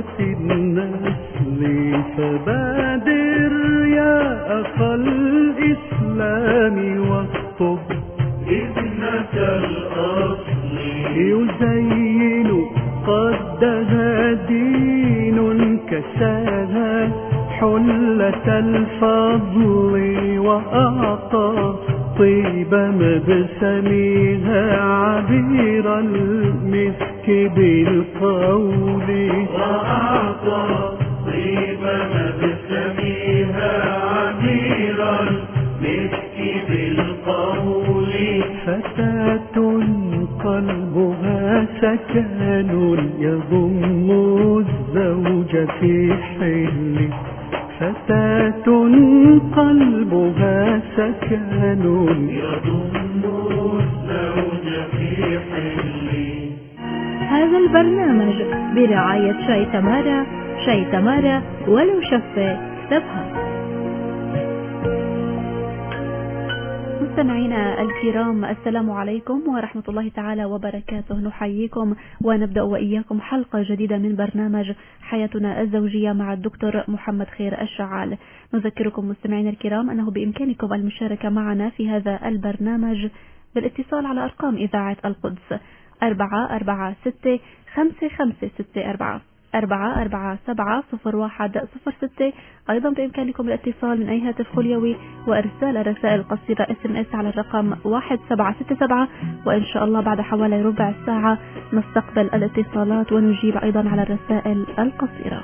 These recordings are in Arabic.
النسل، فبادر يا أخا الإسلام واخطب ابنة الأصل، يزين قدها دين كساها حلة الفضل، وأعطى طيب مبسمها عبير المسك بالقول، وأعطى طيب مبسمها عبير المسك بالقول. فتاة قلبها سكن يضم الزوج في حل، فتاة قلبها سكن يضم الزوج في حل. هذا البرنامج برعاية شاي تمارا، شاي تمارا ولو شفة تفهم. مستمعينا الكرام، السلام عليكم ورحمة الله تعالى وبركاته. نحييكم ونبدأ وإياكم حلقة جديدة من برنامج حياتنا الزوجية مع الدكتور محمد خير الشعال. نذكركم مستمعينا الكرام أنه بإمكانكم المشاركة معنا في هذا البرنامج بالاتصال على أرقام إذاعة القدس 446-5564 447-0106. أيضا بإمكانكم الاتصال من أي هاتف خليوي وإرسال رسائل قصيرة SMS على الرقم 1767. وإن شاء الله بعد حوالي ربع ساعة نستقبل الاتصالات ونجيب أيضا على الرسائل القصيرة.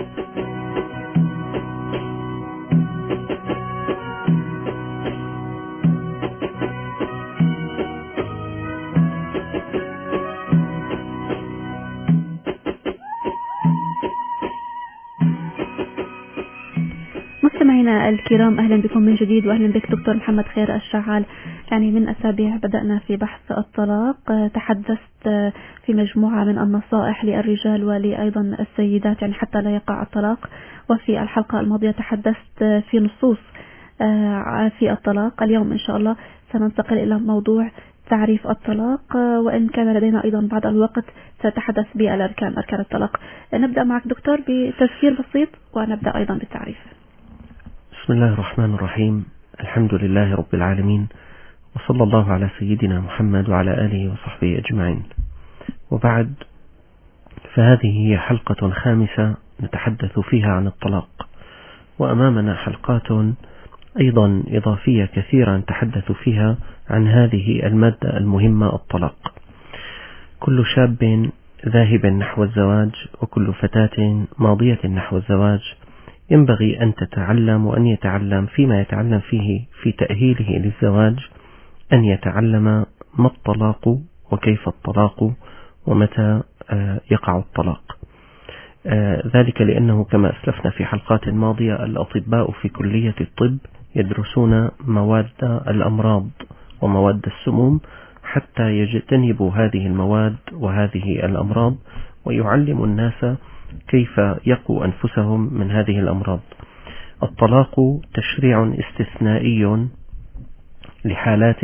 مستمعينا الكرام، أهلا بكم من جديد، وأهلا بك دكتور محمد خير الشعال. يعني من أسابيع بدأنا في بحث الطلاق، تحدثت في مجموعة من النصائح للرجال ولأيضا السيدات يعني حتى لا يقع الطلاق. وفي الحلقة الماضية تحدثت في نصوص في الطلاق. اليوم إن شاء الله سننتقل إلى موضوع تعريف الطلاق، وإن كان لدينا أيضا بعض الوقت سنتحدث بالأركان، أركان الطلاق. نبدأ معك دكتور بتذكير بسيط ونبدأ أيضا بالتعريف. بسم الله الرحمن الرحيم. الحمد لله رب العالمين، وصلى الله على سيدنا محمد وعلى آله وصحبه أجمعين. وبعد، فهذه هي حلقة خامسة نتحدث فيها عن الطلاق، وأمامنا حلقات أيضا إضافية كثيرة نتحدث فيها عن هذه المادة المهمة، الطلاق. كل شاب ذاهب نحو الزواج وكل فتاة ماضية نحو الزواج ينبغي أن تتعلم وأن يتعلم فيما يتعلم فيه في تأهيله للزواج، أن يتعلم ما الطلاق وكيف الطلاق ومتى يقع الطلاق. ذلك لأنه كما أسلفنا في حلقات ماضية، الأطباء في كلية الطب يدرسون مواد الأمراض ومواد السموم حتى يجتنبوا هذه المواد وهذه الأمراض، ويعلم الناس كيف يقوا أنفسهم من هذه الأمراض. الطلاق تشريع استثنائي لحالات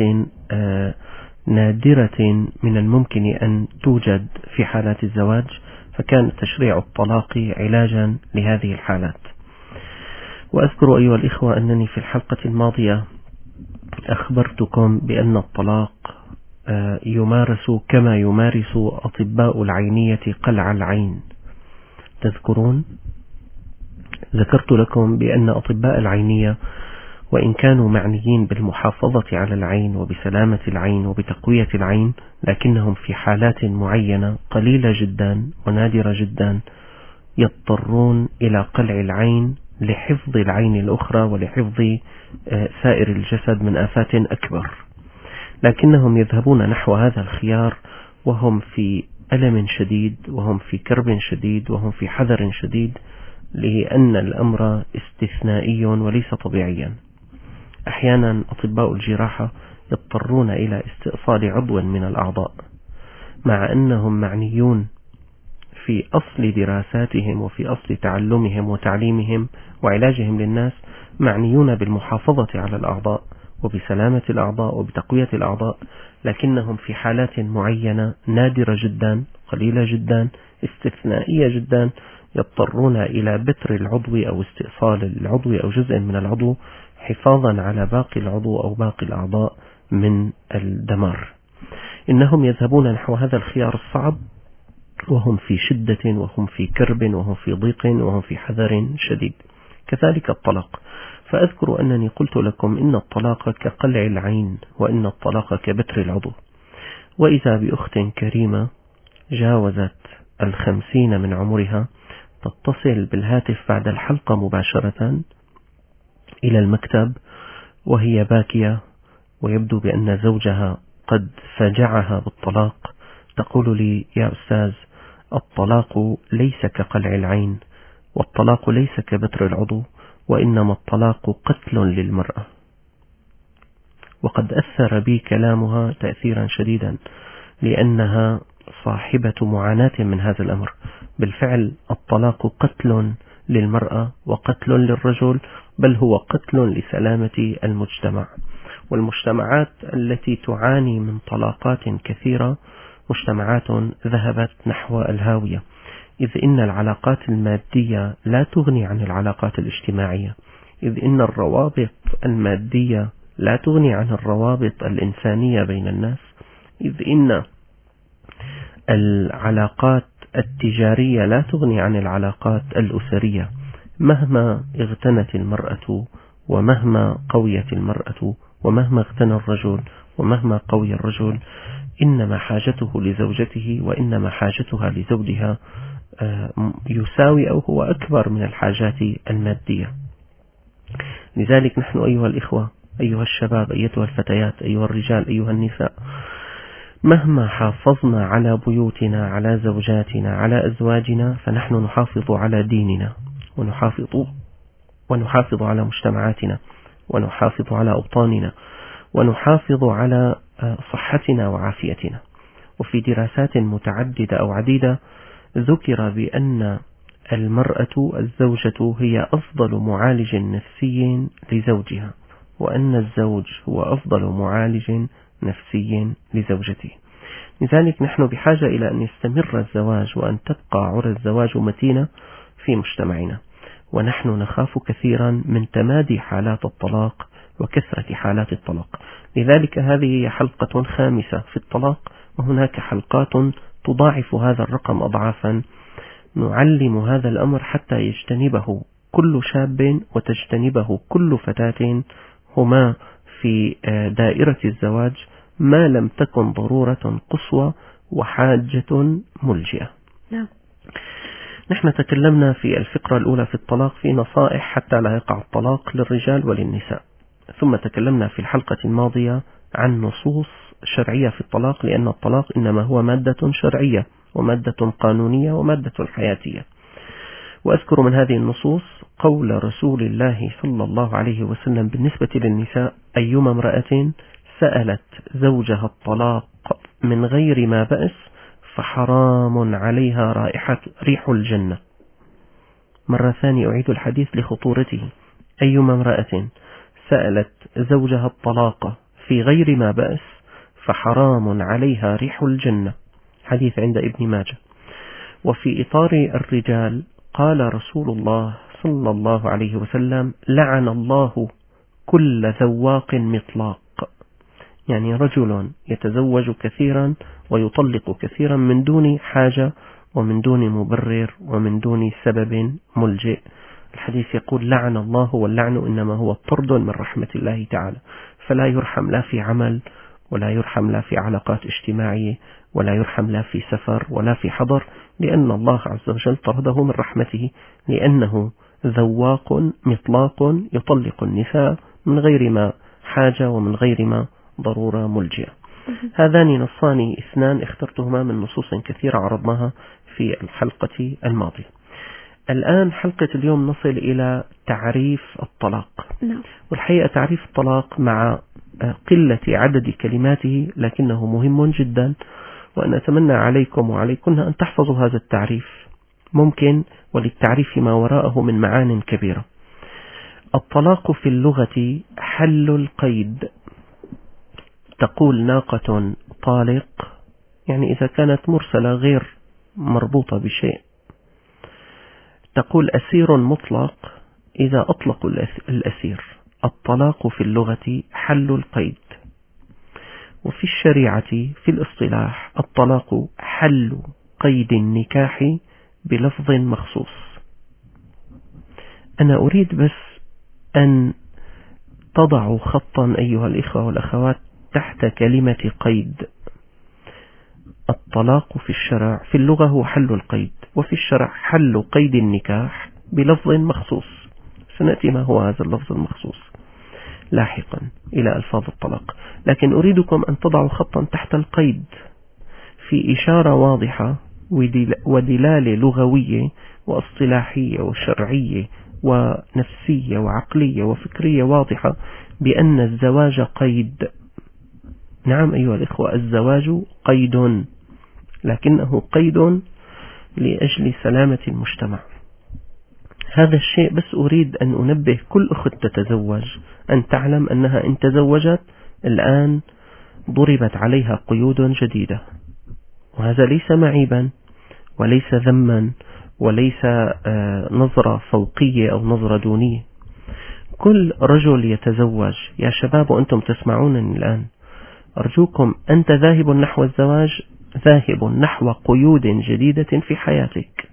نادرة من الممكن أن توجد في حالات الزواج، فكان تشريع الطلاق علاجا لهذه الحالات. وأذكر أيها الإخوة أنني في الحلقة الماضية أخبرتكم بأن الطلاق يمارس كما يمارس أطباء العينية قلع العين. تذكرون؟ ذكرت لكم بأن أطباء العينية وإن كانوا معنيين بالمحافظة على العين وبسلامة العين وبتقوية العين، لكنهم في حالات معينة قليلة جدا ونادرة جدا يضطرون إلى قلع العين لحفظ العين الأخرى ولحفظ سائر الجسد من آفات أكبر. لكنهم يذهبون نحو هذا الخيار وهم في ألم شديد، وهم في كرب شديد، وهم في حذر شديد، لأن الأمر استثنائي وليس طبيعيا. أحيانا أطباء الجراحة يضطرون إلى استئصال عضو من الأعضاء، مع أنهم معنيون في أصل دراساتهم وفي أصل تعلمهم وتعليمهم وعلاجهم للناس، معنيون بالمحافظة على الأعضاء وبسلامة الأعضاء وبتقوية الأعضاء، لكنهم في حالات معينة نادرة جدا، قليلة جدا، استثنائية جدا، يضطرون إلى بتر العضو أو استئصال العضو أو جزء من العضو حفاظا على باقي العضو أو باقي الأعضاء من الدمار. إنهم يذهبون نحو هذا الخيار الصعب وهم في شدة وهم في كرب وهم في ضيق وهم في حذر شديد. كذلك الطلاق، فأذكر أنني قلت لكم إن الطلاق كقلع العين وإن الطلاق كبتر العضو. وإذا بأخت كريمة جاوزت 50 من عمرها تتصل بالهاتف بعد الحلقة مباشرة إلى المكتب وهي باكية ويبدو بأن زوجها قد فجعها بالطلاق، تقول لي: يا أستاذ، الطلاق ليس كقلع العين، والطلاق ليس كبتر العضو، وإنما الطلاق قتل للمرأة. وقد أثر بي كلامها تأثيرا شديدا لأنها صاحبة معاناة من هذا الأمر. بالفعل الطلاق قتل للمرأة وقتل للرجل، بل هو قتل لسلامة المجتمع. والمجتمعات التي تعاني من طلاقات كثيرة مجتمعات ذهبت نحو الهاوية، إذ إن العلاقات المادية لا تغني عن العلاقات الاجتماعية، إذ إن الروابط المادية لا تغني عن الروابط الإنسانية بين الناس، إذ إن العلاقات التجارية لا تغني عن العلاقات الأسرية. مهما اغتنت المرأة ومهما قويت المرأة ومهما اغتنى الرجل ومهما قوي الرجل، إنما حاجته لزوجته وإنما حاجتها لزوجها يساوي أو هو أكبر من الحاجات المادية. لذلك نحن أيها الإخوة، أيها الشباب، أيتها الفتيات، أيها الرجال، أيها النساء، مهما حافظنا على بيوتنا، على زوجاتنا، على أزواجنا، فنحن نحافظ على ديننا ونحافظ على مجتمعاتنا ونحافظ على أوطاننا ونحافظ على صحتنا وعافيتنا. وفي دراسات متعددة أو عديدة ذكر بأن المرأة الزوجة هي أفضل معالج نفسي لزوجها، وأن الزوج هو أفضل معالج نفسي لزوجته. لذلك نحن بحاجة إلى أن يستمر الزواج وأن تبقى عرى الزواج متينة في مجتمعنا. ونحن نخاف كثيرا من تمادي حالات الطلاق وكثرة حالات الطلاق. لذلك هذه هي حلقة 5 في الطلاق، وهناك حلقات تضاعف هذا الرقم أضعافا. نعلم هذا الأمر حتى يجتنبه كل شاب وتجتنبه كل فتاة هما في دائرة الزواج، ما لم تكن ضرورة قصوى وحاجة ملجئة. نحن تكلمنا في الفقرة الأولى في الطلاق في نصائح حتى لا يقع الطلاق للرجال وللنساء، ثم تكلمنا في الحلقة الماضية عن نصوص شرعية في الطلاق، لأن الطلاق إنما هو مادة شرعية ومادة قانونية ومادة حياتية. وأذكر من هذه النصوص قول رسول الله صلى الله عليه وسلم بالنسبة للنساء: أيما امرأة سألت زوجها الطلاق من غير ما بأس فحرام عليها ريح الجنة. مرة ثانية أعيد الحديث لخطورته: أيما امرأة سألت زوجها الطلاق في غير ما بأس فحرام عليها ريح الجنة. حديث عند ابن ماجه. وفي إطار الرجال قال رسول الله صلى الله عليه وسلم: لعن الله كل ذواق مطلاق. يعني رجل يتزوج كثيرا ويطلق كثيرا من دون حاجة ومن دون مبرر ومن دون سبب ملجئ. الحديث يقول: لعن الله، واللعن إنما هو طرد من رحمة الله تعالى، فلا يرحم لا في عمل ولا يرحم لا في علاقات اجتماعية ولا يرحم لا في سفر ولا في حضر، لأن الله عز وجل طرده من رحمته، لأنه ذواق مطلاق يطلق النساء من غير ما حاجة ومن غير ما ضرورة ملجئة. هذان نصان 2 اخترتهما من نصوص كثيرة عرضناها في الحلقة الماضية. الآن حلقة اليوم نصل إلى تعريف الطلاق. والحقيقة تعريف الطلاق مع قلة عدد كلماته لكنه مهم جدا، وأن أتمنى عليكم وعليكن أن تحفظوا هذا التعريف، ممكن وللتعريف ما وراءه من معان كبيرة. الطلاق في اللغة حل القيد. تقول ناقة طالق، يعني إذا كانت مرسلة غير مربوطة بشيء. تقول أسير مطلق إذا أطلقوا الأسير. الطلاق في اللغة حل القيد، وفي الشريعة في الاصطلاح الطلاق حل قيد النكاح بلفظ مخصوص. أنا أريد بس أن تضعوا خطا أيها الإخوة والأخوات تحت كلمة قيد. الطلاق في الشرع في اللغة هو حل القيد، وفي الشرع حل قيد النكاح بلفظ مخصوص. سنأتي ما هو هذا اللفظ المخصوص لاحقا إلى ألفاظ الطلاق، لكن أريدكم أن تضعوا خطا تحت القيد في إشارة واضحة ودلالة لغوية واصطلاحية وشرعية ونفسية وعقلية وفكرية واضحة بأن الزواج قيد. نعم أيها الإخوة، الزواج قيد، لكنه قيد لأجل سلامة المجتمع. هذا الشيء بس أريد أن أنبه كل أخت تتزوج أن تعلم أنها إن تزوجت الآن ضربت عليها قيود جديدة، وهذا ليس معيبا وليس ذما وليس نظرة فوقية أو نظرة دونية. كل رجل يتزوج، يا شباب وأنتم تسمعونني الآن، أرجوكم أنت ذاهب نحو الزواج، ذاهب نحو قيود جديدة في حياتك،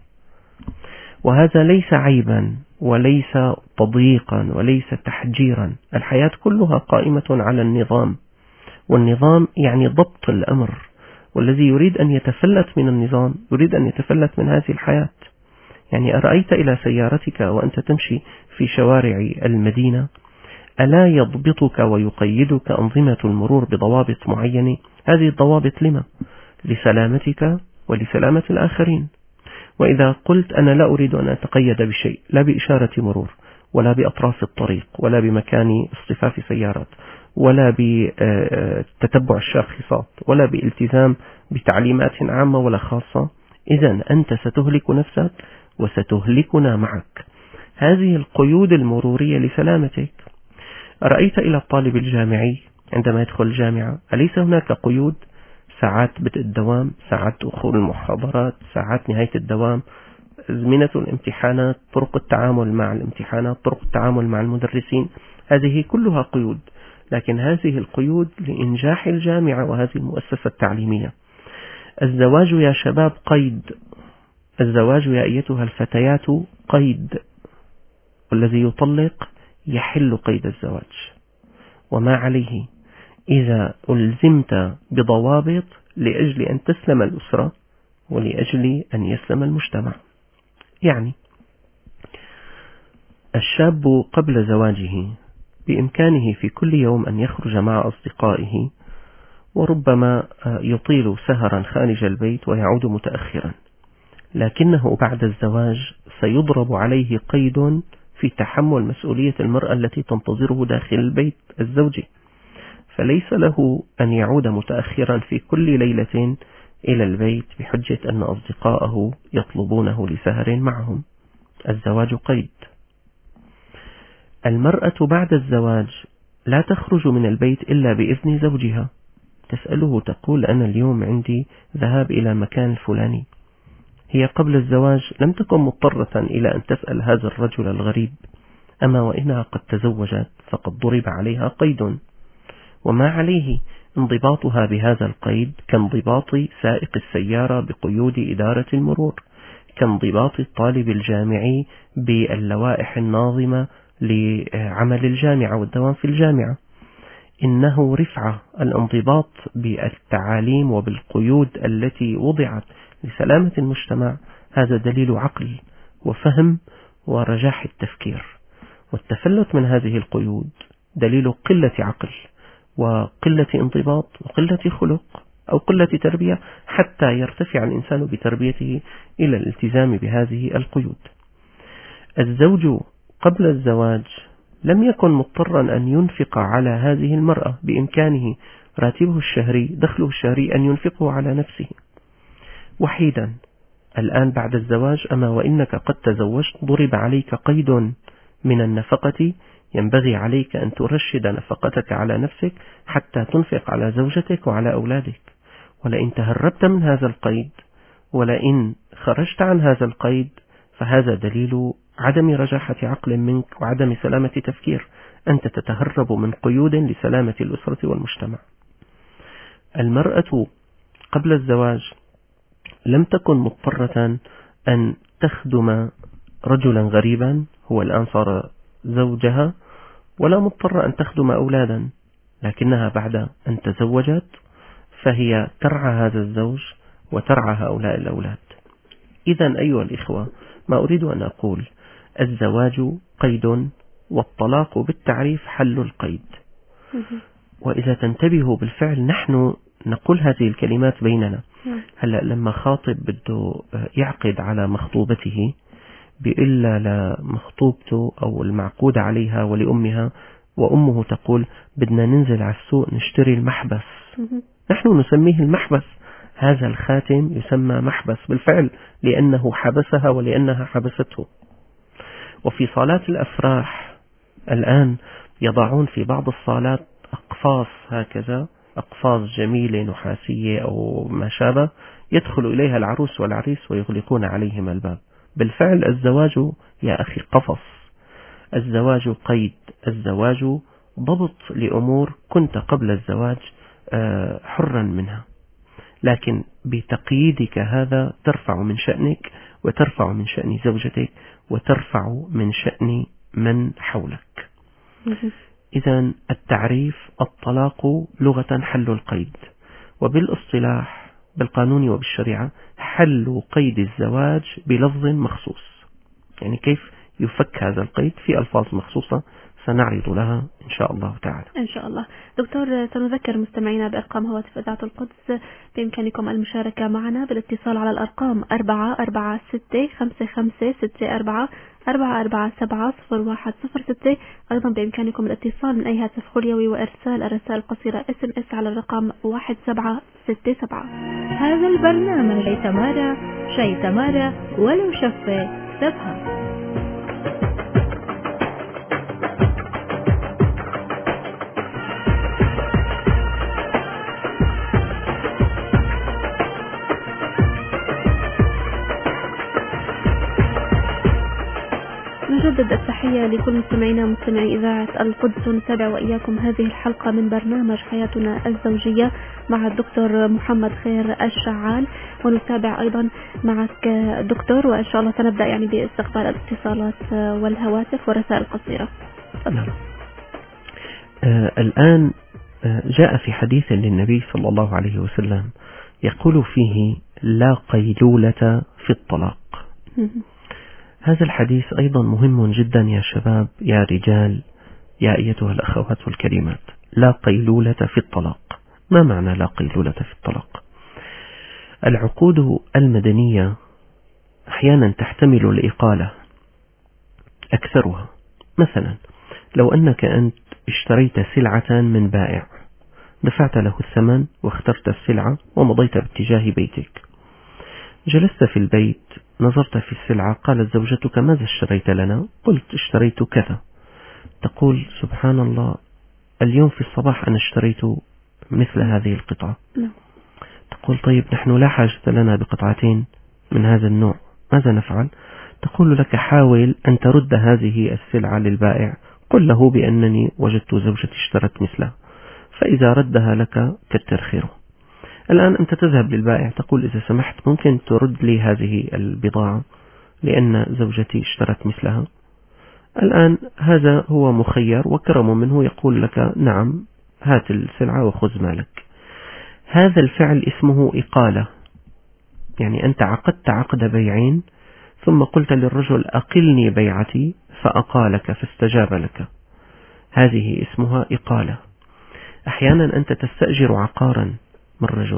وهذا ليس عيبا وليس تضييقا وليس تحجيرا. الحياة كلها قائمة على النظام، والنظام يعني ضبط الأمر، والذي يريد أن يتفلت من النظام يريد أن يتفلت من هذه الحياة. يعني أرأيت إلى سيارتك وأنت تمشي في شوارع المدينة، ألا يضبطك ويقيدك أنظمة المرور بضوابط معينة؟ هذه الضوابط لما؟ لسلامتك ولسلامة الآخرين. وإذا قلت أنا لا أريد أن أتقيد بشيء، لا بإشارة مرور ولا بأطراف الطريق ولا بمكان اصطفاف سيارات ولا بتتبع الشاخصات ولا بالتزام بتعليمات عامة ولا خاصة، إذن أنت ستهلك نفسك وستهلكنا معك. هذه القيود المرورية لسلامتك. رأيت إلى الطالب الجامعي عندما يدخل الجامعة، أليس هناك قيود؟ ساعات بدء الدوام، ساعات دخول المحاضرات، ساعات نهاية الدوام، أزمنة الامتحانات، طرق التعامل مع الامتحانات، طرق التعامل مع المدرسين، هذه كلها قيود. لكن هذه القيود لإنجاح الجامعة وهذه المؤسسة التعليمية. الزواج يا شباب قيد، الزواج يا أيتها الفتيات قيد، والذي يطلق يحل قيد الزواج، وما عليه إذا ألزمت بضوابط لأجل أن تسلم الأسرة ولأجل أن يسلم المجتمع. يعني الشاب قبل زواجه بإمكانه في كل يوم أن يخرج مع أصدقائه، وربما يطيل سهرا خارج البيت ويعود متأخرا، لكنه بعد الزواج سيضرب عليه قيد في تحمل مسؤولية المرأة التي تنتظره داخل البيت الزوجي، فليس له أن يعود متأخرا في كل ليلة إلى البيت بحجة أن أصدقاءه يطلبونه لسهر معهم. الزواج قيد. المرأة بعد الزواج لا تخرج من البيت إلا بإذن زوجها، تسأله تقول أنا اليوم عندي ذهاب إلى مكان الفلاني. هي قبل الزواج لم تكن مضطرة إلى أن تسأل هذا الرجل الغريب، أما وإنها قد تزوجت فقد ضرب عليها قيد، وما عليه انضباطها بهذا القيد كانضباط سائق السيارة بقيود إدارة المرور، كانضباط الطالب الجامعي باللوائح الناظمة لعمل الجامعة والدوام في الجامعة. إنه رفعة الانضباط بالتعاليم وبالقيود التي وضعت لسلامة المجتمع، هذا دليل عقل وفهم ورجاح التفكير، والتفلت من هذه القيود دليل قلة عقل وقلة انضباط وقلة خلق أو قلة تربية، حتى يرتفع الإنسان بتربيته إلى الالتزام بهذه القيود. الزوج قبل الزواج لم يكن مضطرا أن ينفق على هذه المرأة، بإمكانه راتبه الشهري دخله الشهري أن ينفقه على نفسه وحيدا. الآن بعد الزواج أما وإنك قد تزوجت ضرب عليك قيد من النفقة، ينبغي عليك أن ترشد نفقتك على نفسك حتى تنفق على زوجتك وعلى أولادك. ولئن تهربت من هذا القيد ولئن خرجت عن هذا القيد فهذا دليل عدم رجاحة عقل منك وعدم سلامة تفكير. أنت تتهرب من قيود لسلامة الأسرة والمجتمع. المرأة قبل الزواج لم تكن مضطرة أن تخدم رجلا غريبا هو الآن صار زوجها، ولا مضطرة أن تخدم أولادا، لكنها بعد أن تزوجت فهي ترعى هذا الزوج وترعى هؤلاء الأولاد. إذن أيها الإخوة، ما أريد أن أقول الزواج قيد، والطلاق بالتعريف حل القيد. وإذا تنتبهوا بالفعل نحن نقول هذه الكلمات بيننا. هلأ لما خاطب بده يعقد على مخطوبته بإلا لمخطوبته أو المعقود عليها ولأمها، وأمه تقول بدنا ننزل على السوق نشتري المحبس، نحن نسميه المحبس. هذا الخاتم يسمى محبس بالفعل لأنه حبسها ولأنها حبسته. وفي صالات الأفراح الآن يضعون في بعض الصالات أقفاص هكذا، أقفاص جميلة نحاسية أو ما شابه، يدخل إليها العروس والعريس ويغلقون عليهم الباب. بالفعل الزواج يا أخي قفص، الزواج قيد، الزواج ضبط لأمور كنت قبل الزواج حرا منها، لكن بتقييدك هذا ترفع من شأنك وترفع من شأن زوجتك وترفع من شأن من حولك. إذن التعريف الطلاق لغة حل القيد، وبالاصطلاح بالقانون وبالشريعة حل قيد الزواج بلفظ مخصوص. يعني كيف يفك هذا القيد في ألفاظ مخصوصة سنعرض لها إن شاء الله تعالى. إن شاء الله. دكتور، سنذكر مستمعينا بأرقام هواتف إذاعة القدس. بإمكانكم المشاركة معنا بالاتصال على الأرقام 446-55-64-447-01006. أيضا بإمكانكم الاتصال من أي هاتف خليوي وإرسال الرسائل القصيرة SMS على الرقم 1767. هذا البرنامج شيء تمارا شيء تمارا ولو شفة سبها. نجدد التحية لكل مستمعينا مستمعي إذاعة القدس، ونتابع وإياكم هذه الحلقة من برنامج حياتنا الزوجية مع الدكتور محمد خير الشعال. ونتابع أيضا معك دكتور، وإن شاء الله سنبدأ يعني باستقبال الاتصالات والهواتف والرسائل القصيرة. نعم. الآن جاء في حديث للنبي صلى الله عليه وسلم يقول فيه لا قيلولة في الطلاق. هذا الحديث أيضا مهم جدا يا شباب، يا رجال، يا أيتها الأخوات الكريمات. لا قيلولة في الطلاق. ما معنى لا قيلولة في الطلاق؟ العقود المدنية أحيانا تحتمل الإقالة أكثرها. مثلا لو أنك أنت اشتريت سلعة من بائع، دفعت له الثمن واخترت السلعة ومضيت باتجاه بيتك، جلست في البيت نظرت في السلعة، قالت زوجتك ماذا اشتريت لنا؟ قلت اشتريت كذا. تقول سبحان الله، اليوم في الصباح أنا اشتريت مثل هذه القطعة. تقول طيب نحن لا حاجة لنا بقطعتين من هذا النوع، ماذا نفعل؟ تقول لك حاول أن ترد هذه السلعة للبائع، قل له بأنني وجدت زوجتي اشترت مثلها، فإذا ردها لك كتر خيره. الآن أنت تذهب للبائع تقول إذا سمحت ممكن ترد لي هذه البضاعة لأن زوجتي اشترت مثلها. الآن هذا هو مخير وكرم منه، يقول لك نعم هات السلعة وخذ مالك. هذا الفعل اسمه إقالة، يعني أنت عقدت عقد بيعين ثم قلت للرجل أقلني بيعتي فأقالك فاستجاب لك، هذه اسمها إقالة. أحيانا أنت تستأجر عقارا من رجل،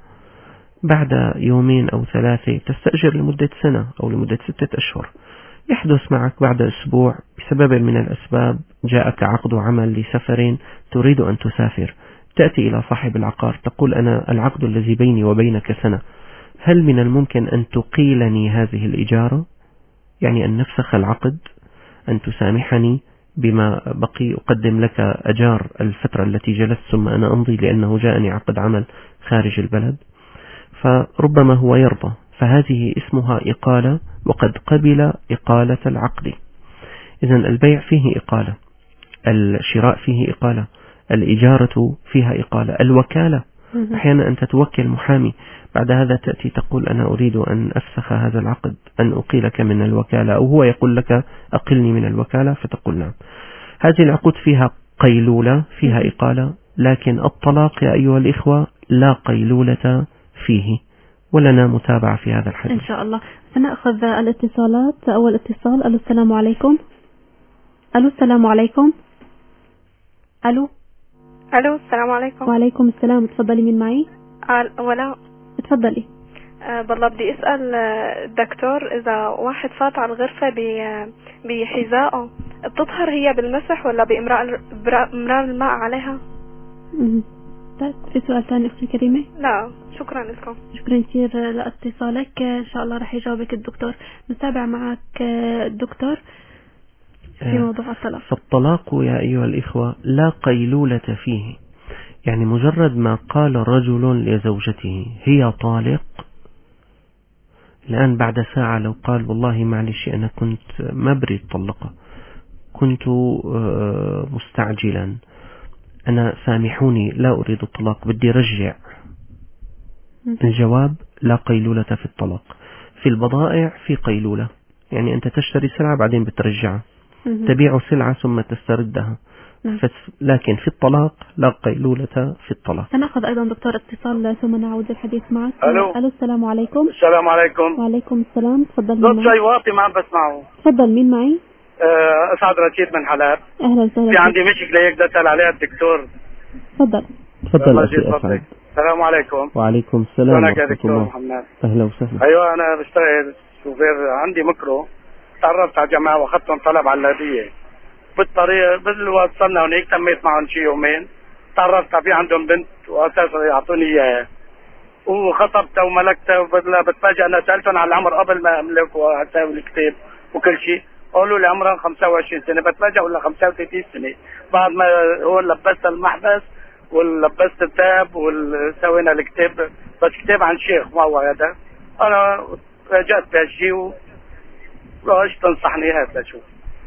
بعد يومين أو ثلاثة تستأجر لمدة سنة أو لمدة 6 أشهر، يحدث معك بعد أسبوع بسبب من الأسباب جاءك عقد عمل لسفر تريد أن تسافر، تأتي إلى صاحب العقار تقول أنا العقد الذي بيني وبينك سنة، هل من الممكن أن تقيلني هذه الإجارة؟ يعني أن نفسخ العقد، أن تسامحني بما بقي أقدم لك أجار الفترة التي جلست ثم أنا أمضي لأنه جاءني عقد عمل خارج البلد. فربما هو يرضى، فهذه اسمها إقالة، وقد قبل إقالة العقد. إذن البيع فيه إقالة، الشراء فيه إقالة، الإجارة فيها إقالة، الوكالة أحيانا أنت توكل محامي، بعد هذا تأتي تقول أنا أريد أن أفسخ هذا العقد، أن أقيلك من الوكالة، أو هو يقول لك أقلني من الوكالة فتقول نعم. هذه العقود فيها قيلولة، فيها إقالة، لكن الطلاق يا أيها الإخوة لا قيلولة فيه، ولنا متابعة في هذا الحديث إن شاء الله. سنأخذ الاتصالات. أول اتصال. ألو السلام عليكم. ألو السلام عليكم. ألو السلام عليكم. وعليكم السلام. تفضلي، من معي؟ ولا تفضلي. بالله بدي أسأل الدكتور، إذا واحد فات على الغرفة بحذائه بتطهر هي بالمسح ولا بإمرار الماء عليها؟ طيب، في سؤال ثاني أختي الكريمة؟ لا شكرا لكم. شكرا كثير لاتصالك. إن شاء الله رح يجاوبك الدكتور. نتابع معك الدكتور في موضوع الطلاق. فالطلاق يا أيها الإخوة لا قيلولة فيه، يعني مجرد ما قال رجل لزوجته هي طالق، الآن بعد ساعة لو قال والله معلش أنا كنت ما بريد طلقة، كنت مستعجلا، أنا سامحوني لا أريد الطلاق، بدي رجع، الجواب لا قيلولة في الطلاق. في البضائع في قيلولة، يعني أنت تشتري سلعة بعدين بترجعها، تبيع سلعة ثم تستردها، لكن في الطلاق لا قيلولة في الطلاق. سنأخذ أيضا دكتور اتصال ثم نعود الحديث معك. ألو السلام عليكم. السلام عليكم. وعليكم السلام. تفضل. صوت شوي واطي ما عم بسمعه. تفضل، مين معي؟ أسعد رشيد من حلب. أهلا وسهلا. في عندي مشكلة هيك بدي أسأل عليها الدكتور. تفضل. تفضل أخي أسعد. السلام عليكم. وعليكم السلام ورحمة ورحمة الله. الله. محمد. أهلا وسهلا. أيوة أنا بشتغل شوفير، عندي ميكرو، تعرفت على جماعة واخذتهم طلب على الهدية بالطريق، بالوقت وصلنا هونيك تميت معهم شي يومين، تعرفت في عندهم بنت وأساسا يعطوني إياها وخطبتها وملكتها، بتفاجئ أنا سألتهم على العمر قبل ما أملك وأساوي الكتاب وكل شيء، قالوا لي عمرها 25 سنة، بتفاجئ ولا 35 سنة. بعد ما هو لبست المحبس ولبست التاب وسوينا الكتاب، بس كتاب عن شيخ ما هو هذا، أنا فاجأت بهالشيء وش تنصحني هذا شو؟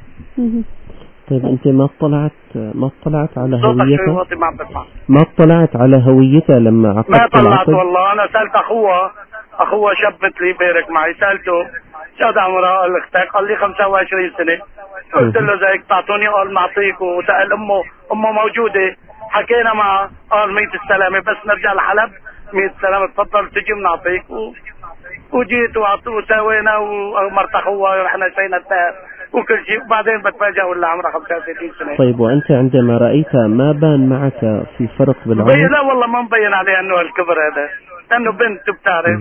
طيب أنت ما اطلعت على هويتها؟ ما اطلعت على هويتها لما عقدت ما طلعت العقد؟ والله. أنا سألت أخوها شاب مثلي بارك معي، سألته شو عمرها؟ قال اختك، قال لي 25 سنة. قلت له زيك تعطوني؟ قال معطيك. وسأل أمه موجودة، حكينا معها، قال 100 السلامة، بس نرجع لحلب 100 السلامة تفضل تجي بنعطيك. وجيت وسوينا ومرت أخوها ورحنا شينا التاب وكل شيء، وبعدين بتفاجأ ولا عمرها 35 سنة. طيب وأنت عندما رأيتها ما بان معك في فرق بالعمر؟ لا والله ما مبين عليها أنه الكبر هذا، لأنه بنت بتعرف.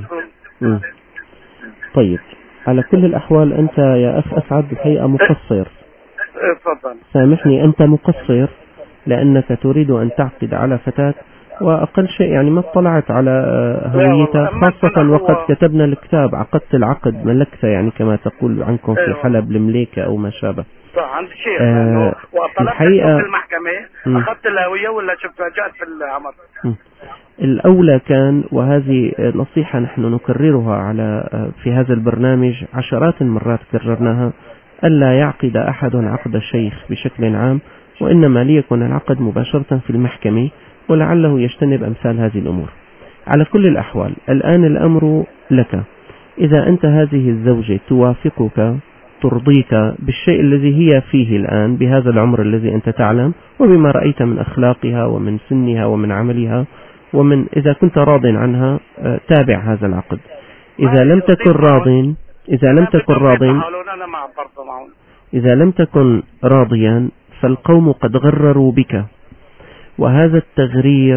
طيب على كل الأحوال أنت يا أخ أسعد الحقيقة مقصر. تفضل. سامحني، أنت مقصر لأنك تريد أن تعقد على فتاة وأقل شيء يعني ما اطلعت على هويتها، خاصة وقد كتبنا الكتاب، عقدت العقد ملكته يعني كما تقول عنكم في حلب المليكة أو ما شابه. عند الشيخ الحقيقة في المحكمة أخذت الهوية ولا شفت جاءت في العمر؟ الأولى كان، وهذه نصيحة نحن نكررها على في هذا البرنامج عشرات المرات كررناها، ألا يعقد أحد عقد الشيخ بشكل عام، وإنما ليكن العقد مباشرة في المحكمة، ولعله يجتنب أمثال هذه الأمور. على كل الأحوال الآن الأمر لك، إذا أنت هذه الزوجة توافقك ترضيك بالشيء الذي هي فيه الآن بهذا العمر الذي أنت تعلم، وبما رأيت من أخلاقها ومن سنها ومن عملها، ومن إذا كنت راض عنها تابع هذا العقد. إذا لم تكن راضيا فالقوم قد غرروا بك، وهذا التغرير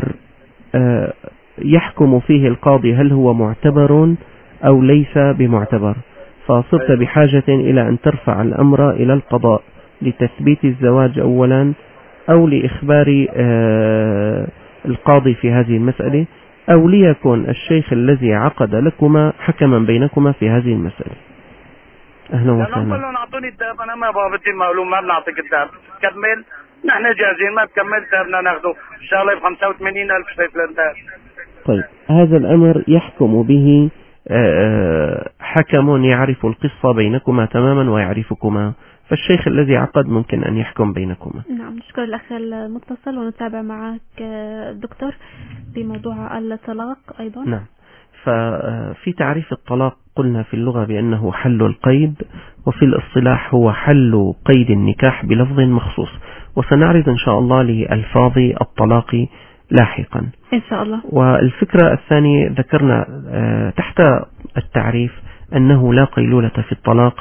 يحكم فيه القاضي هل هو معتبر أو ليس بمعتبر، فصرت بحاجة إلى أن ترفع الأمر إلى القضاء لتثبيت الزواج أولا، أو لإخبار القاضي في هذه المسألة، أو ليكون الشيخ الذي عقد لكما حكما بينكما في هذه المسألة. أهلا وسهلا. أنا نعطوني الذهب، أنا ما بغبتي المعلوم، ما بنعطيك الذهب، كمل نحن جاهزين، ما تكمل ذهبنا ناخذه إن شاء الله ب 85,000 شيء للذهب. طيب هذا الأمر يحكم به حكم يعرف القصة بينكما تماما ويعرفكما، فالشيخ الذي عقد ممكن أن يحكم بينكما. نعم، نشكر الأخ المتصل ونتابع معك دكتور بموضوع الطلاق أيضا. نعم، ففي تعريف الطلاق قلنا في اللغة بأنه حل القيد، وفي الاصطلاح هو حل قيد النكاح بلفظ مخصوص، وسنعرض إن شاء الله لألفاظ الطلاق لاحقا إن شاء الله. والفكرة الثانية ذكرنا تحت التعريف أنه لا قيلولة في الطلاق،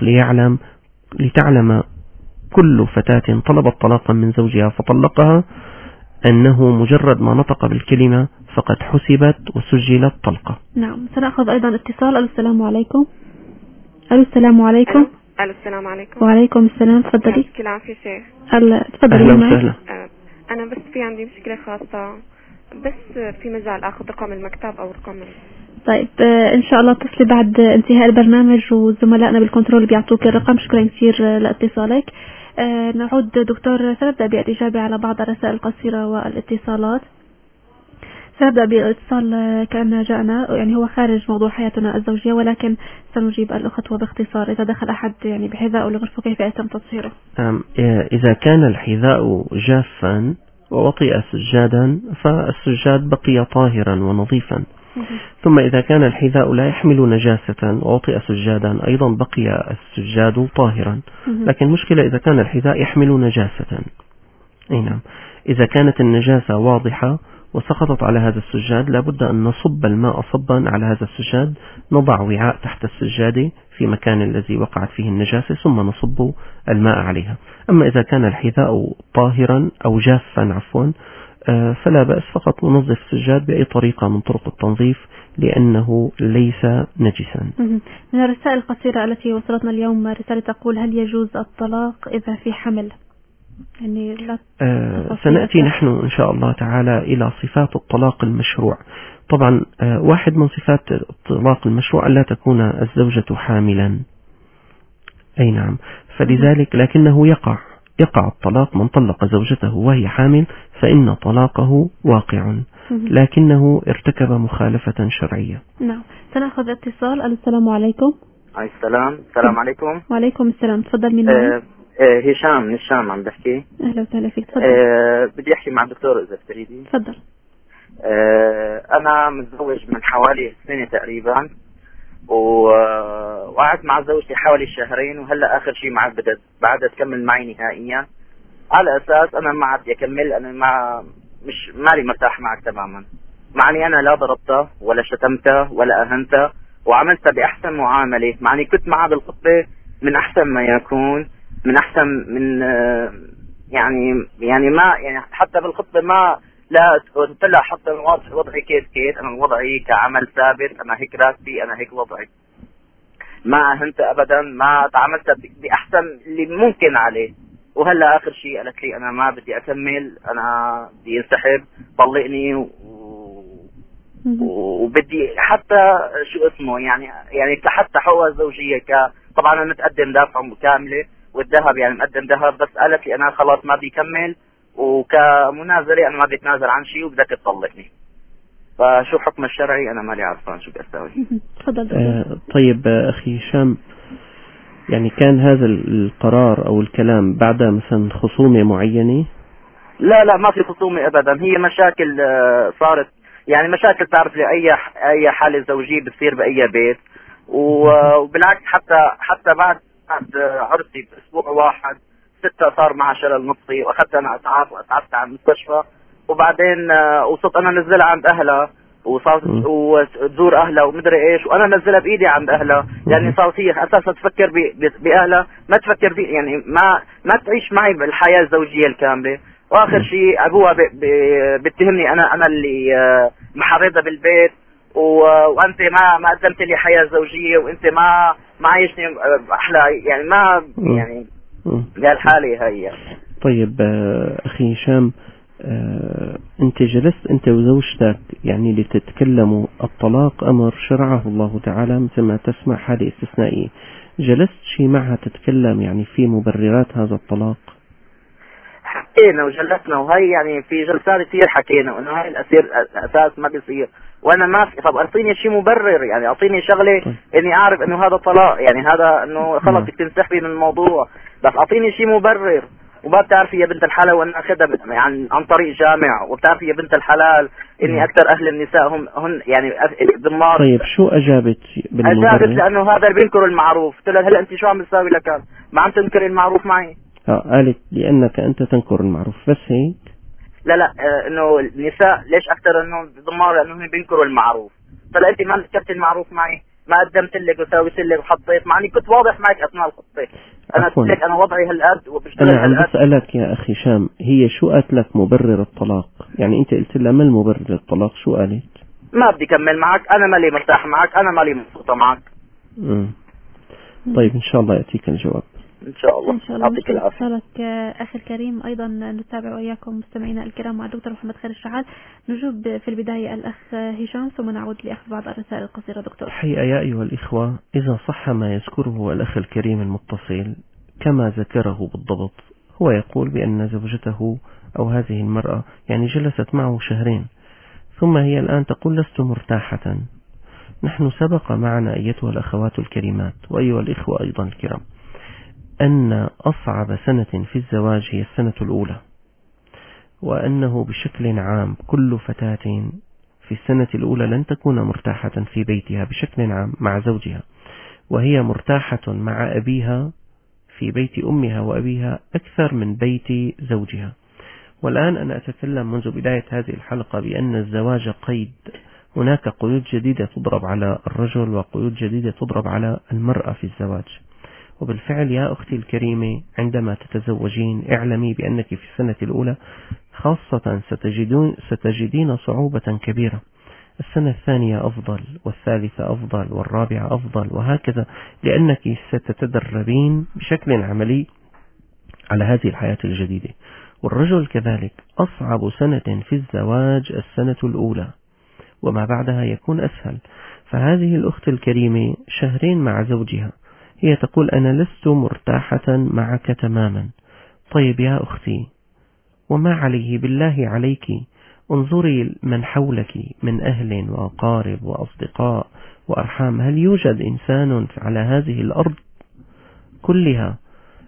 لتعلم كل فتاة طلبت طلاقا من زوجها فطلقها أنه مجرد ما نطق بالكلمة فقد حسبت وسجلت طلقة. نعم، سنأخذ أيضا اتصال. السلام عليكم. السلام عليكم. السلام عليكم. وعليكم السلام. تفضلي. يعطيك العافية شيخ. تفضلي. أهلا وسهلا. أنا بس في عندي مشكلة خاصة، بس في مجال أخذ رقم المكتب أو رقم. طيب إن شاء الله اتصلي بعد انتهاء البرنامج وزملائنا بالكنترول بيعطوك الرقم. شكرا كثير لاتصالك. نعود دكتور، سنبدأ بالإجابة على بعض الرسائل القصيرة والاتصالات. سنبدأ بالاتصال كأن جاءنا، يعني هو خارج موضوع حياتنا الزوجية، ولكن سنجيب الأخت وباختصار. إذا دخل أحد يعني بحذاء لغرفه كيف يتم تطهيره؟ إذا كان الحذاء جافا ووطئ سجادا فالسجاد بقي طاهرا ونظيفا. ثم إذا كان الحذاء لا يحمل نجاسة ووطئ سجادا أيضا بقي السجاد طاهرا. لكن مشكلة إذا كان الحذاء يحمل نجاسة. أي نعم، إذا كانت النجاسة واضحة وسقطت على هذا السجاد لابد أن نصب الماء صبا على هذا السجاد، نضع وعاء تحت السجادة في مكان الذي وقعت فيه النجاسة ثم نصب الماء عليها. أما إذا كان الحذاء طاهرا أو جافا عفوا فلا بأس، فقط ننظف السجاد بأي طريقة من طرق التنظيف لأنه ليس نجسا. من الرسائل القصيرة التي وصلتنا اليوم رسالة تقول: هل يجوز الطلاق إذا في حمل؟ يعني لا سنأتي نحن إن شاء الله تعالى إلى صفات الطلاق المشروع. طبعا واحد من صفات الطلاق المشروع ألا تكون الزوجة حاملا. أي نعم، فلذلك لكنه يقع الطلاق، من طلق زوجته وهي حامل فإن طلاقه واقع، لكنه ارتكب مخالفة شرعية. نعم، سنأخذ اتصال. السلام عليكم. السلام عليكم. وعليكم السلام. تفضل. من هنا؟ هشام من الشام عم بحكي. أهلا وسهلا فيك. تفضل. بدي أحكي مع الدكتور إذا بتريدي. تفضل. أنا متزوج من حوالي سنة تقريبا، وقعدت مع زوجتي حوالي شهرين، وهلا آخر شيء ما بعد تكمل معي نهائيا، على أساس أنا ما عاد أكمل. أنا مش مالي مرتاح معك تماما، معني أنا لا ضربته ولا شتمته ولا أهنته، وعملتها بأحسن معاملة، معني كنت معه بالخطبة من أحسن ما يكون، من أحسن من يعني ما يعني حتى بالخطبة ما لا طلع حتى وضعي كيف أنا وضعي كعمل ثابت، أنا هيك راتبي، أنا هيك وضعي، ما أهنت أبدا، ما تعاملت بأحسن اللي ممكن عليه. وهلا آخر شيء قالت لي أنا ما بدي أكمل، أنا بدي انسحب، طلقني وبدي حتى شو اسمه يعني حتى حقوق الزوجية طبعا أنا متقدم دافع كاملة، والذهب يعني مقدم ذهب، بس قالت لي أنا خلاص ما بدي أكمل، وكمنازلة أنا ما بدي أتنازل عن شيء وبدك تطلقني. فشو حكم الشرعي؟ أنا مالي عارفان شو بدي أسوي. طيب أخي هشام، يعني كان هذا القرار أو الكلام بعد مثلا خصومة معينة؟ لا ما في خصومة أبدا، هي مشاكل صارت، يعني مشاكل تعرف لي أي حالة زوجية بتصير بأي بيت، وبالعكس حتى بعد عرسي بأسبوع واحد 6 صار معها شلل نصفي، وأخذت أنا أسعاف وأسعفت على المستشفى، وبعدين وصلت أنا نزلها عند أهلها، وصارت وتزور أهلها ومدري إيش، وأنا نزلها بإيدي عند أهلها، يعني صارت هي أساسا تفكر بأهلها، ما تفكر يعني ما تعيش معي بالحياة الزوجية الكاملة. وآخر شيء أبوها بيتهمني أنا اللي محرضة بالبيت، وأنت ما قدمت لي حياة زوجية، وأنت ما عايشني أحلى، يعني ما يعني بهالحالة هي. طيب أخي هشام، أنت جلست أنت وزوجتك يعني لتتكلموا، الطلاق أمر شرعه الله تعالى مثل ما تسمع، حالة استثنائية، جلست شيء معها تتكلم يعني في مبررات هذا الطلاق؟ حكينا وجلسنا، وهي يعني في جلسات كثير حكينا انه هاي الاساس ما بيصير، وانا ما في. طب اعطيني شيء مبرر، يعني اعطيني شغله اني اعرف انه هذا طلاق، يعني هذا انه خلص بدك تنسحبي من الموضوع، بس اعطيني شيء مبرر. وما بتعرفي يا بنت الحلال وانا اخذها يعني عن طريق جامع، وبتعرفي يا بنت الحلال اني اكثر اهل النساء هن يعني ضمار. طيب شو اجابت بالمبرر؟ اجابت لانه هذا اللي بينكر المعروف. قلت لها هلا انت شو عم تساوي لك؟ ما عم تنكر المعروف معي. قالت لانك انت تنكر المعروف بس هيك؟ لا انه النساء ليش اكثر انه ضمار؟ لانه هم بينكروا المعروف. طلع انت ما ذكرت المعروف معي، ما قدمت لك وساويت لك وحطيت، معني كنت واضح معك اثناء الخطه. انا قلت لك انا وضعي هالقد وبشتغل انا عم بسالك يا اخي هشام، هي شو قالت لك مبرر الطلاق؟ يعني انت قلت لها ما المبرر الطلاق، شو قالت؟ ما بدي اكمل معك، انا مالي مرتاح معك، انا مالي مبسوطه معك. طيب ان شاء الله ياتيك الجواب ان شاء الله. ان شاء الله. يعطيك العافيه. اخي الكريم، ايضا نتابع واياكم مستمعينا الكرام مع الدكتور محمد خير الشعال. نجوب في البدايه الاخ هشام ثم نعود لاخذ بعض الرسائل القصيره. دكتور الحقيقه يا ايها الاخوه، اذا صح ما يذكره الاخ الكريم المتصل كما ذكره بالضبط، هو يقول بان زوجته او هذه المراه يعني جلست معه شهرين، ثم هي الان تقول لست مرتاحه. نحن سبق معنا ايتها الاخوات الكريمات وايها الاخوه ايضا الكرام أن أصعب سنة في الزواج هي السنة الأولى، وأنه بشكل عام كل فتاة في السنة الأولى لن تكون مرتاحة في بيتها بشكل عام مع زوجها، وهي مرتاحة مع أبيها في بيت أمها وأبيها أكثر من بيت زوجها. والآن أنا أتكلم منذ بداية هذه الحلقة بأن الزواج قيد، هناك قيود جديدة تضرب على الرجل وقيود جديدة تضرب على المرأة في الزواج. وبالفعل يا أختي الكريمة، عندما تتزوجين اعلمي بأنك في السنة الأولى خاصة ستجدين صعوبة كبيرة. السنة الثانية أفضل، والثالثة أفضل، والرابعة أفضل، وهكذا، لأنك ستتدربين بشكل عملي على هذه الحياة الجديدة. والرجل كذلك أصعب سنة في الزواج السنة الأولى، وما بعدها يكون أسهل. فهذه الأخت الكريمة شهرين مع زوجها، هي تقول أنا لست مرتاحة معك تماما. طيب يا أختي، وما عليه؟ بالله عليك انظري من حولك من أهل وأقارب وأصدقاء وأرحام، هل يوجد إنسان على هذه الأرض كلها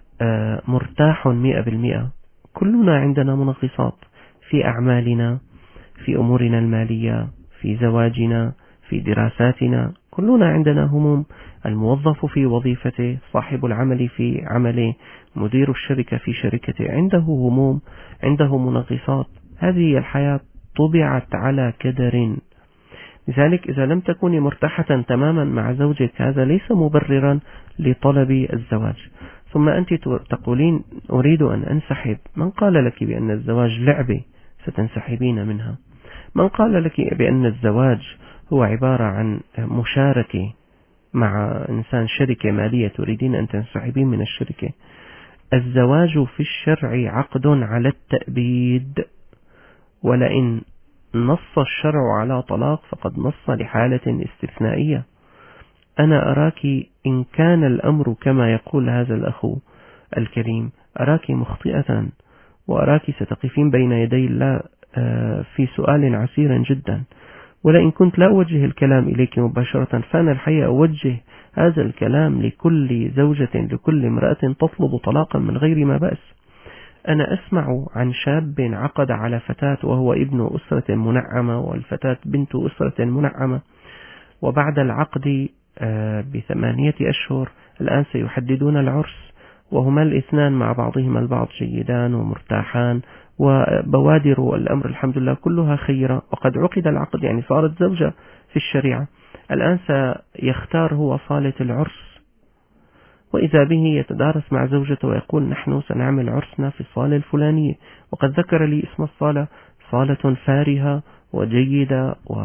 مرتاح 100%؟ كلنا عندنا منغصات في أعمالنا، في أمورنا المالية، في زواجنا، في دراساتنا، كلنا عندنا هموم. الموظف في وظيفته، صاحب العمل في عمله، مدير الشركة في شركته، عنده هموم، عنده منغصات. هذه الحياة طبعت على كدر. لذلك إذا لم تكوني مرتاحة تماما مع زوجك هذا ليس مبررا لطلب الزواج. ثم أنت تقولين أريد أن أنسحب. من قال لك بأن الزواج لعبة ستنسحبين منها؟ من قال لك بأن الزواج هو عبارة عن مشاركة مع إنسان، شركة مالية تريدين أن تنسحبين من الشركة؟ الزواج في الشرع عقد على التأبيد، ولئن نص الشرع على طلاق فقد نص لحالة استثنائية. أنا أراك إن كان الأمر كما يقول هذا الأخ الكريم أراك مخطئة، وأراك ستقفين بين يدي الله في سؤال عسير جدا. ولئن كنت لا أوجه الكلام إليك مباشرة، فأنا الحقيقة أوجه هذا الكلام لكل زوجة، لكل امرأة تطلب طلاقا من غير ما بأس. أنا أسمع عن شاب عقد على فتاة وهو ابن أسرة منعمة، والفتاة بنت أسرة منعمة، وبعد العقد ب8 أشهر الآن سيحددون العرس، وهما الاثنان مع بعضهما البعض جيدان ومرتاحان، وبوادر الأمر الحمد لله كلها خيرة، وقد عقد العقد، يعني صارت زوجة في الشريعة. الآن سيختار هو صالة العرس، وإذا به يتدارس مع زوجته ويقول نحن سنعمل عرسنا في الصالة الفلانية، وقد ذكر لي اسم الصالة، صالة فارهة وجيدة، و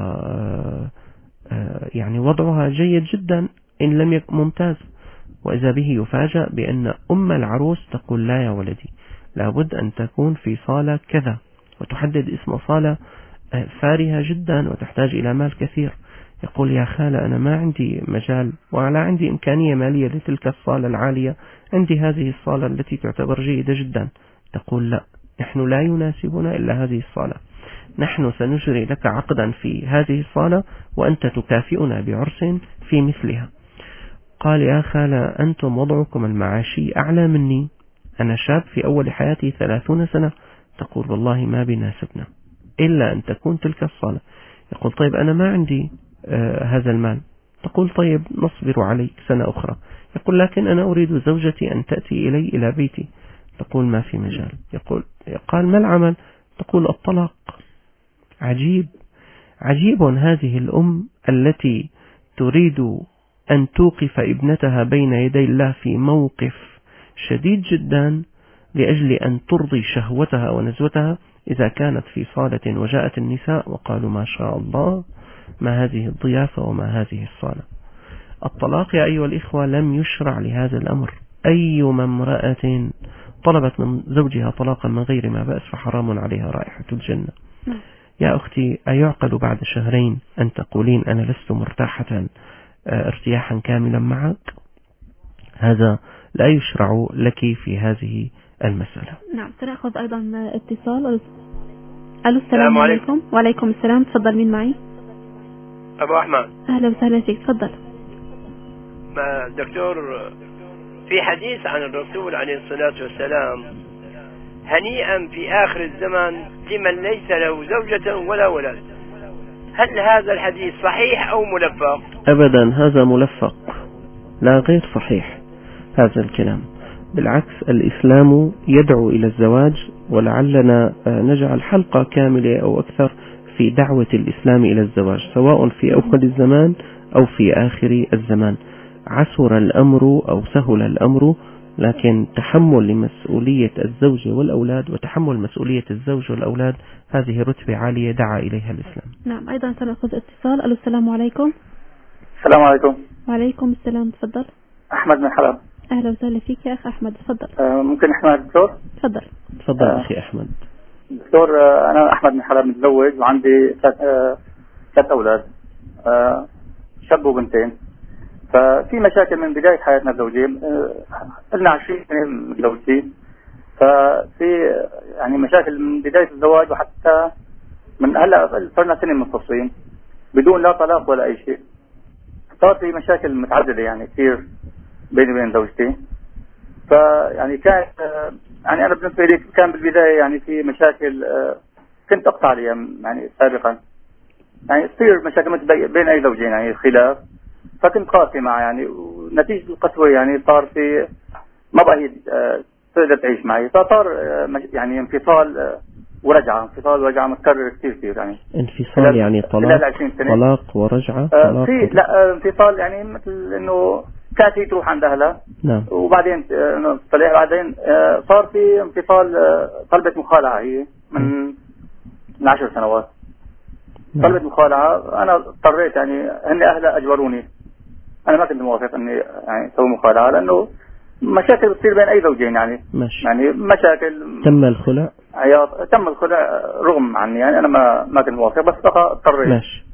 يعني وضعها جيد جدا إن لم يكن ممتاز. وإذا به يفاجأ بأن أم العروس تقول لا يا ولدي، لابد أن تكون في صالة كذا، وتحدد اسم صالة فارهة جدا وتحتاج إلى مال كثير. يقول يا خالة أنا ما عندي مجال ولا عندي إمكانية مالية لتلك الصالة العالية، عندي هذه الصالة التي تعتبر جيدة جدا. تقول لا، نحن لا يناسبنا إلا هذه الصالة، نحن سنجري لك عقدا في هذه الصالة وأنت تكافئنا بعرس في مثلها. قال يا خالة أنتم وضعكم المعاشي أعلى مني، أنا شاب في أول حياتي 30 سنة. تقول والله ما بيناسبنا إلا أن تكون تلك الصالة. يقول طيب أنا ما عندي هذا المال. تقول طيب نصبر عليك سنة أخرى. يقول لكن أنا أريد زوجتي أن تأتي إلى بيتي. تقول ما في مجال. قال ما العمل؟ تقول الطلاق. عجيب هذه الأم التي تريد أن توقف ابنتها بين يدي الله في موقف شديد جدا لأجل أن ترضي شهوتها ونزوتها إذا كانت في صالة وجاءت النساء وقالوا ما شاء الله ما هذه الضيافة وما هذه الصالة. الطلاق يا أيها الإخوة لم يشرع لهذا الأمر. أيما امرأة طلبت من زوجها طلاقا من غير ما بأس فحرام عليها رائحة الجنة. يا أختي أيعقل بعد شهرين أن تقولين أنا لست مرتاحة ارتياحا كاملا معك؟ هذا لا يشرع لك في هذه المسألة. نعم سنأخذ أيضا اتصال. ألو السلام عليكم. وعليكم السلام. تفضل مين معي؟ أبو أحمد. أهلا وسهلا فيك. تفضل. دكتور في حديث عن الرسول عليه الصلاة والسلام هنيئا في آخر الزمان لمن ليس له زوجة ولا ولد. هل هذا الحديث صحيح أو ملفق؟ أبدا هذا ملفق لا غير صحيح هذا الكلام. بالعكس الإسلام يدعو إلى الزواج، ولعلنا نجعل حلقة كاملة أو أكثر في دعوة الإسلام إلى الزواج سواء في أول الزمان أو في آخر الزمان. عسر الأمر أو سهل الأمر، لكن تحمل لمسؤولية الزوج والأولاد وتحمل مسؤولية الزوج والأولاد هذه رتبة عالية دعا إليها الإسلام. نعم أيضا سنأخذ اتصال. ألو السلام عليكم. السلام عليكم. وعليكم السلام. تفضل. أحمد من حلب. أهلا وسهلا فيك يا أخ أحمد. تفضل. ممكن أحمد دكتور؟ تفضل أخي أحمد. دكتور أنا أحمد من حلب متزوج وعندي 3 أولاد، شاب وبنتين. ففي مشاكل من بداية حياتنا الزوجية، قلنا 20 سنة متزوجين، ففي يعني مشاكل من بداية الزواج وحتى من هلا صرنا سنة منفصلين بدون لا طلاق ولا أي شيء. صار في مشاكل متعددة يعني كثير بيني وبين زوجتي. فيعني كان يعني أنا بالنسبة لي كان بالبداية يعني في مشاكل كنت أقطع عليها يعني سابقا، يعني تصير مشاكل بين أي زوجين يعني خلاف، فكنت قاسي معه يعني، ونتيجة القسوة يعني صار في ما بقى هي تقدر تعيش معي، فصار يعني انفصال ورجعة متكرر كثير يعني. انفصال يعني طلاق ورجعة؟ في لا انفصال يعني مثل انه كانت هي تروح عند اهلها. نعم. وبعدين طلع بعدين صار في انفصال، طلبت مخالعة هي من 10 سنوات. نعم. طلبت مخالعة، انا اضطريت يعني هن اهلها اجبروني، انا ما كنت موافق اني يعني اسوي مخالعة لانه مشاكل بتصير بين اي زوجين يعني. ماشي. يعني مشاكل تم الخلع؟ تم الخلع رغم عني يعني، انا ما كنت موافق بس اضطريت. ماشي.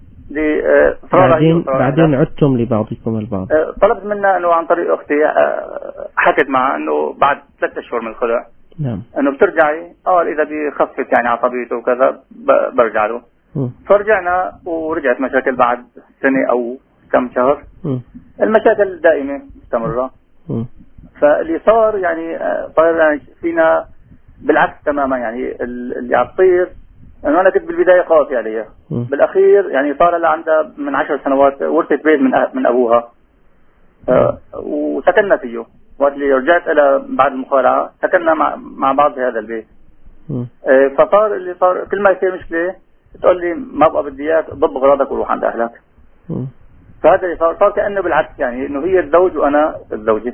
بعدين عدتم لبعضكم البعض. طلبت منها انه عن طريق اختي، حكت معها انه بعد 3 أشهر من الخلع. نعم. انه بترجعي، اذا بيخفف يعني عصبيته وكذا برجع له. فرجعنا ورجعت مشاكل بعد سنة او كم شهر. المشاكل دائمة مستمرة. فاللي صار يعني فينا بالعكس تماما يعني، اللي عم يصير انه انا كنت بالبدايه قاسي عليها، بالاخير يعني صار لها عندها من 10 سنوات ورثت بيت من ابوها، وسكننا فيه. وقت اللي رجعت لها بعد المخالعه سكننا مع بعض في هذا البيت. فصار اللي صار كل ما يصير مشكله تقول لي ما بقى بدي اياك، ضب اغراضك وروح عند اهلك. فهذا اللي صار كانه بالعكس يعني، انه هي الزوج وانا الزوجه.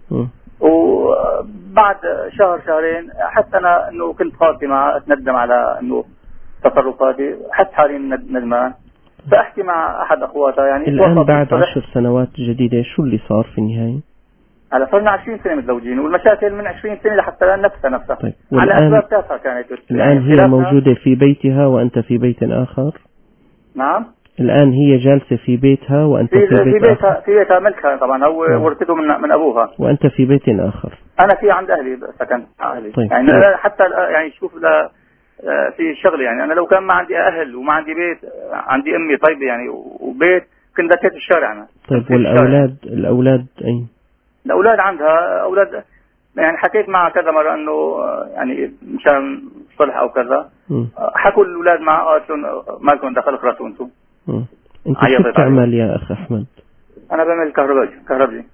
وبعد شهرين حتى انا انه كنت قاسي معها، اتندم على انه تصرفاتي، حس حالي ندمان، فاحكي مع احد اخواتها يعني. الان بعد 10 سنوات جديدة شو اللي صار في النهاية؟ هلا صرنا 20 سنة متزوجين، والمشاكل من 20 سنة لحتى الان نفسها. طيب. على اسباب تافهة كانت. الان هي موجودة في بيتها وانت في بيت اخر؟ نعم. الآن هي جالسة في بيتها وأنت في بيت آخر. في بيتها ملكها طبعا، هو ورثته من أبوها، وأنت في بيت آخر. أنا في عند أهلي سكن أهلي. طيب. يعني أنا حتى يعني شوف في شغلة، يعني أنا لو كان ما عندي أهل وما عندي بيت، عندي أمي طيبة يعني وبيت، كنت دكيت الشارع أنا. طيب والأولاد أين؟ الأولاد عندها أولاد، يعني حكيت معها كذا مرة إنه يعني مشان صلح أو كذا. حكوا الأولاد معها، قالت لهم ما لكم دخل خلاص أنتم. أنت شو بتعمل يا أخ أحمد؟ أنا بعمل كهربائي.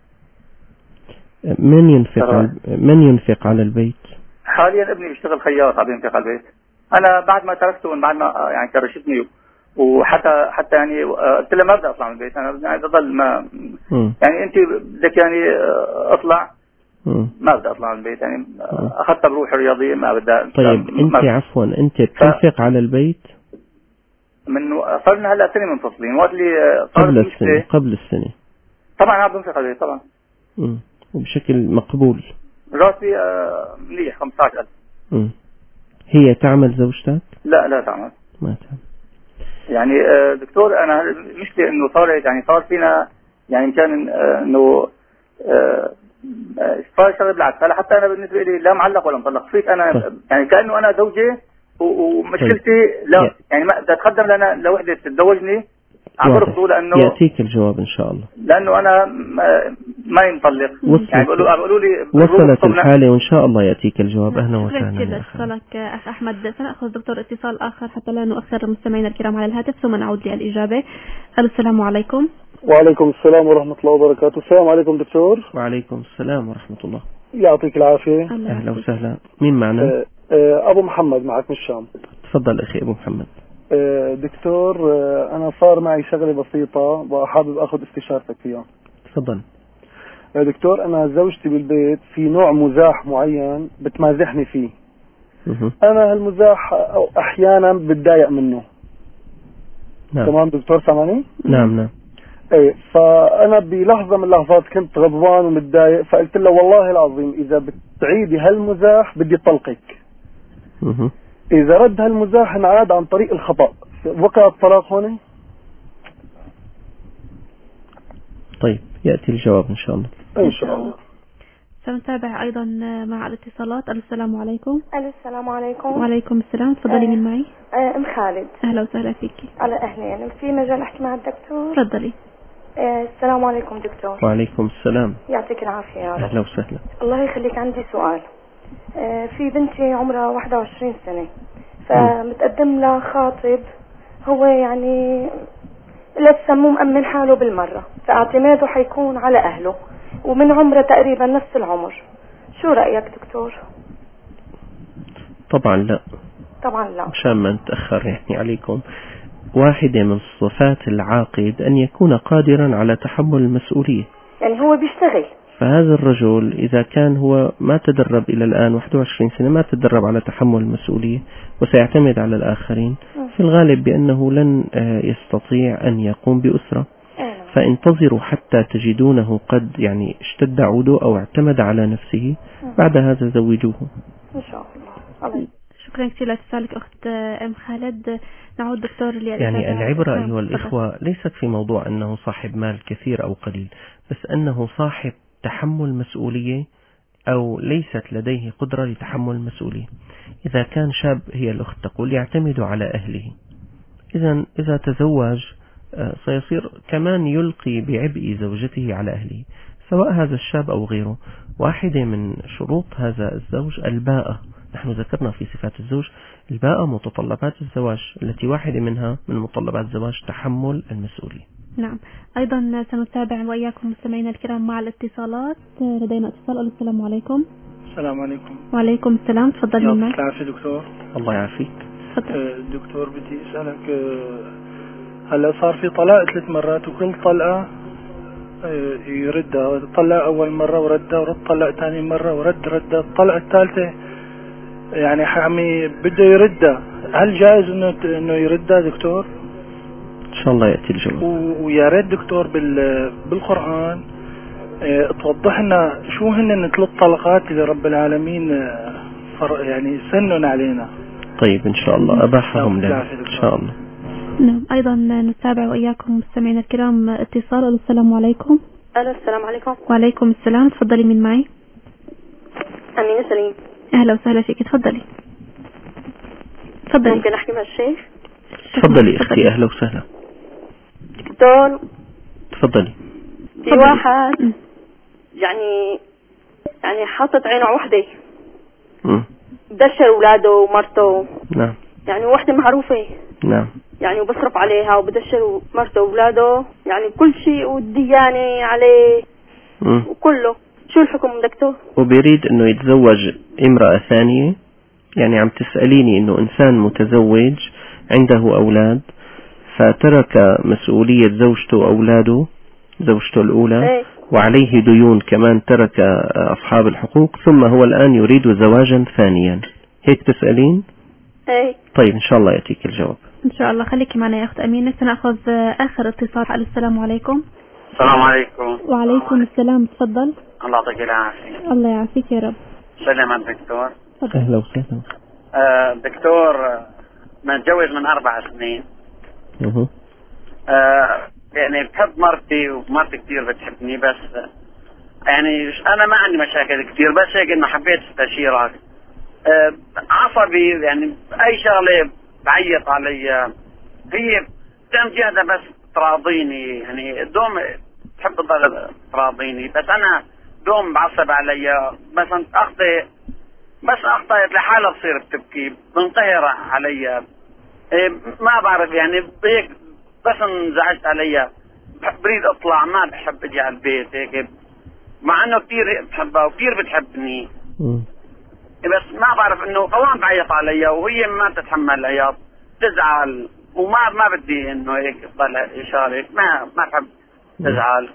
من ينفق على البيت؟ حاليا ابني بيشتغل خياط، عم ينفق على البيت. أنا بعد ما تركته بعد ما يعني كرشتني، وحتى يعني قلت له ما بدي أطلع من البيت، أنا بدي أضل ما يعني أنت بدك يعني أطلع، ما بدي أطلع من البيت، يعني أخذت بروح الرياضية ما بدي. طيب أنت عفوا أنت بتنفق على البيت؟ صار لنا هلا سنة منفصلين، وقت اللي قبل السنة طبعا عم بنفق على البيت طبعا. وبشكل مقبول. راتبي منيح 15,000. هي تعمل زوجتك؟ لا تعمل. ما تعمل. يعني دكتور أنا المشكلة إنه صار فينا يعني مشان إنه صار شغل بالعكس. هلا حتى أنا بالنسبة لي لا معلق ولا مطلق فيك أنا، يعني كأنه أنا زوجي ومشكلتي لا يعني ما بدي أتقدم لنا لوحدة تتزوجني عم برفضه، لأنه يأتيك الجواب إن شاء الله، لأنه أنا ما ينطلق. يعني بيقولوا لي وصلت الحالة وإن شاء الله يأتيك الجواب. أهلا وسهلا. شكرا اتصالك أخ أحمد. سنأخذ دكتور اتصال آخر حتى لا نؤخر المستمعين الكرام على الهاتف، ثم نعود للإجابة. السلام عليكم. وعليكم السلام ورحمة الله وبركاته. السلام عليكم دكتور. وعليكم السلام ورحمة الله. يعطيك العافية. أهلا وسهلا. مين معنا؟ أبو محمد معك من الشام. تفضل أخي أبو محمد. دكتور أنا صار معي شغلة بسيطة وحابب أخذ استشارتك فيها. تفضل. دكتور أنا زوجتي بالبيت في نوع مزاح معين بتمازحني فيه. أنا هالمزاح أحيانا بتضايق منه. نعم. تمام دكتور سامعني؟ نعم. ايه، فأنا بلحظة من اللحظات كنت غضبان ومتضايق، فقلت له والله العظيم إذا بتعيدي هالمزاح بدي طلقك. إذا رد هالمزاح انعاد عن طريق الخطأ وقع الطلاق هون. طيب يأتي الجواب إن شاء الله. إن شاء الله. سنتابع أيضا مع الاتصالات. السلام عليكم. السلام عليكم. وعليكم السلام. تفضلي من معي؟ أم خالد. أهلا وسهلا فيكي. على أهلين. في مجال أحكي مع الدكتور؟ تفضلي. السلام عليكم دكتور. وعليكم السلام. يعطيك العافية يا رب. أهلا وسهلا. الله يخليك. عندي سؤال. في بنتي عمرها 21 سنة، فمتقدم لها خاطب هو يعني لسه مو مأمن حاله بالمرة، فاعتماده حيكون على أهله، ومن عمره تقريبا نفس العمر. شو رأيك دكتور؟ طبعا لا. مشان ما نتأخر يعني عليكم. واحدة من صفات العاقد أن يكون قادرا على تحمل المسؤولية. يعني هو بيشتغل. فهذا الرجل إذا كان هو ما تدرب إلى الآن 21 سنة، ما تدرب على تحمل المسؤولية وسيعتمد على الآخرين، في الغالب بأنه لن يستطيع أن يقوم بأسرة. فانتظروا حتى تجدونه قد يعني اشتد عوده أو اعتمد على نفسه، بعد هذا زوجوه إن شاء الله. شكرا كثير لاتصالك أخت أم خالد. نعود دكتور يعني العبرة أيها الإخوة ليست في موضوع أنه صاحب مال كثير أو قليل، بس أنه صاحب تحمل مسؤولية أو ليست لديه قدرة لتحمل المسؤولية. إذا كان شاب هي الأخت تقول يعتمد على أهله، إذا تزوج سيصير كمان يلقي بعبء زوجته على أهله، سواء هذا الشاب أو غيره. واحدة من شروط هذا الزوج الباءة. نحن ذكرنا في صفات الزوج الباءة متطلبات الزواج، التي واحدة منها من متطلبات الزواج تحمل المسؤولية. نعم. أيضا سنتابع وإياكم مستمعينا الكرام مع الاتصالات. لدينا اتصال. السلام عليكم. السلام عليكم. وعليكم السلام. تفضل من معك. يعطيك دكتور. الله يعافيك. دكتور بدي أسألك، هلا صار في طلاق 3 مرات وكل طلقة يردها. طلق أول مرة وردها، ورد طلق ثاني مرة ردها. الطلقة الثالثة يعني حامي بده يردها. هل جائز إنه يردها دكتور؟ إن شاء الله يأتي الجواب. ويا ريت دكتور بالقرآن توضح لنا شو هن 3 طلقات اللي رب العالمين يعني سنن علينا. طيب إن شاء الله أباحهم لنا إن شاء الله. نعم أيضا نتابع وإياكم مستمعينا الكرام اتصال. السلام عليكم. السلام عليكم. وعليكم السلام. تفضلي من معي؟ أمينة سليم. أهلا وسهلا فيك. تفضلي. ممكن أحكي مع الشيخ؟ تفضلي أختي. أهلا وسهلا. دكتور تفضلي. في واحد يعني حاطط عينه وحده بدشر أولاده ومرته. نعم. يعني وحدة معروفة. نعم. يعني وبصرف عليها وبدشر مرته وأولاده، يعني كل شيء والديانة عليه وكله. شو الحكم دكتور؟ وبيريد انه يتزوج امرأة ثانية. يعني عم تسأليني انه انسان متزوج عنده اولاد فترك مسؤولية زوجته واولاده، زوجته الاولى، وعليه ديون كمان ترك اصحاب الحقوق، ثم هو الان يريد زواجا ثانيا. هيك تسألين؟ طيب ان شاء الله يأتيك الجواب. ان شاء الله. خليكي معنا يا اخت امينة. سنأخذ اخر اتصال. السلام عليكم. السلام عليكم. وعليكم السلام. تفضل. الله يعطيك العافية. الله يعافيك يا رب. سلام على الدكتور. اهلا وسهلا. دكتور متجوز من 4 سنين. يعني بحب مرتي ومرتي كثير بتحبني، بس يعني انا ما عندي مشاكل كثير، بس هيك انه حبيت استشيرك. عصبي، يعني اي شغله بعيط علي. هي بتعمل جهدها بس تراضيني، يعني دوم تحب تضل تراضيني، بس انا دوم بعصب علي. مثلا بس اخطأت لحالها تصير بتبكي، بنقهر علي. ما بعرف يعني هيك، بس انزعجت علي بريد اطلع، ما بحب اجي على البيت هيك، مع انه كثير بحبها وكثير بتحبني. بس ما بعرف انه قوام بعيط علي وهي ما تتحمل العياط، تزعل، وما بدي انه هيك تضل اشارك، ما بحب تزعل.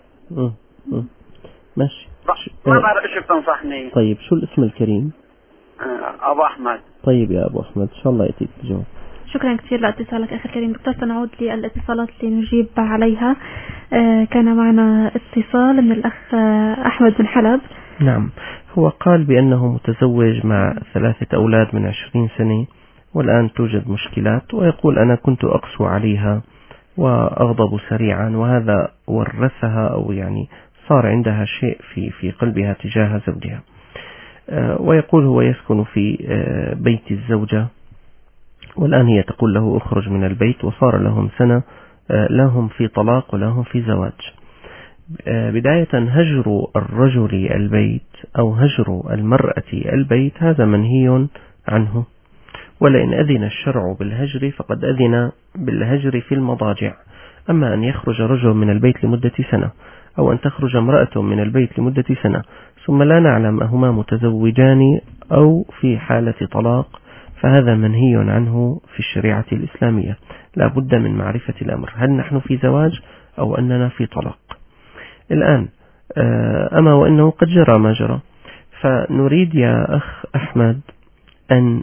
ماشي. ما بعرف ايش بتنصحني. طيب شو الاسم الكريم؟ ابو احمد. طيب يا ابو احمد ان شاء الله يأتيك الجواب. شكرا كثير لاتصالك اخي الكريم. دكتور سنعود للاتصالات اللي نجيب عليها. كان معنا اتصال من الاخ احمد بن حلب. نعم. هو قال بأنه متزوج مع 3 أولاد من 20 سنة والآن توجد مشكلات، ويقول أنا كنت أقسو عليها وأغضب سريعا، وهذا ورثها أو يعني صار عندها شيء في قلبها تجاه زوجها. ويقول هو يسكن في بيت الزوجة، والآن هي تقول له اخرج من البيت، وصار لهم سنة لا هم في طلاق ولا هم في زواج. بداية هجر الرجل البيت أو هجر المرأة البيت هذا منهي عنه، ولئن أذن الشرع بالهجر فقد أذن بالهجر في المضاجع. أما أن يخرج رجل من البيت لمدة سنة أو أن تخرج امرأة من البيت لمدة سنة ثم لا نعلم أهما متزوجان أو في حالة طلاق، فهذا منهي عنه في الشريعة الإسلامية. لا بد من معرفة الأمر، هل نحن في زواج أو أننا في طلاق. الآن أما وإنه قد جرى ما جرى، فنريد يا أخ أحمد أن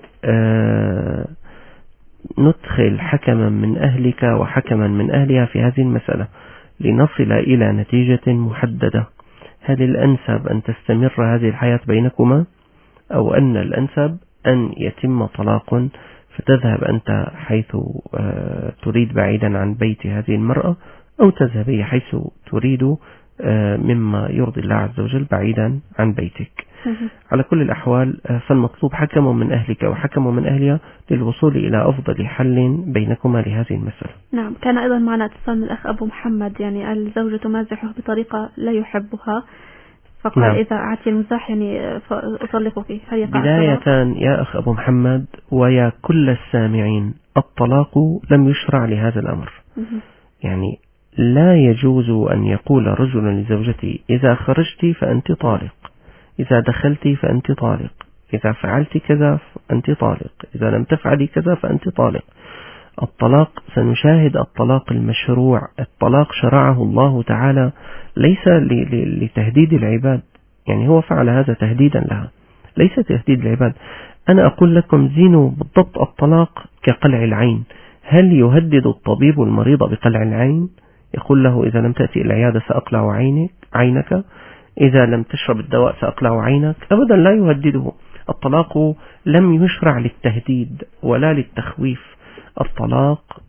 ندخل حكما من أهلك وحكما من أهلها في هذه المسألة لنصل إلى نتيجة محددة. هل الأنسب أن تستمر هذه الحياة بينكما، أو أن الأنسب أن يتم طلاق فتذهب أنت حيث تريد بعيدا عن بيت هذه المرأة، أو تذهبي حيث تريد مما يرضي الله عز وجل بعيدا عن بيتك. على كل الأحوال فالمطلوب حكم من أهلك وحكم من أهلها للوصول إلى أفضل حل بينكما لهذه المسألة. نعم. كان أيضا معنا اتصال من الأخ أبو محمد، يعني الزوجة تمازحه بطريقة لا يحبها، فقال نعم. إذا أعطي المزاح يعني أطلقك. بداية يا أخ أبو محمد ويا كل السامعين، الطلاق لم يشرع لهذا الأمر. يعني لا يجوز أن يقول رجل لزوجته إذا خرجت فأنت طالق، إذا دخلت فأنت طالق، إذا فعلت كذا فأنت طالق، إذا لم تفعلي كذا فأنت طالق. الطلاق سنشاهد الطلاق المشروع، الطلاق شرعه الله تعالى ليس لتهديد العباد، يعني هو فعل هذا تهديدا لها، ليس تهديد العباد. أنا أقول لكم زينوا بالضبط الطلاق كقلع العين. هل يهدد الطبيب المريض بقلع العين؟ يقول له إذا لم تأتي العيادة سأقلع عينك، إذا لم تشرب الدواء سأقلع عينك؟ أبدا لا يهدده. الطلاق لم يشرع للتهديد ولا للتخويف. الطلاق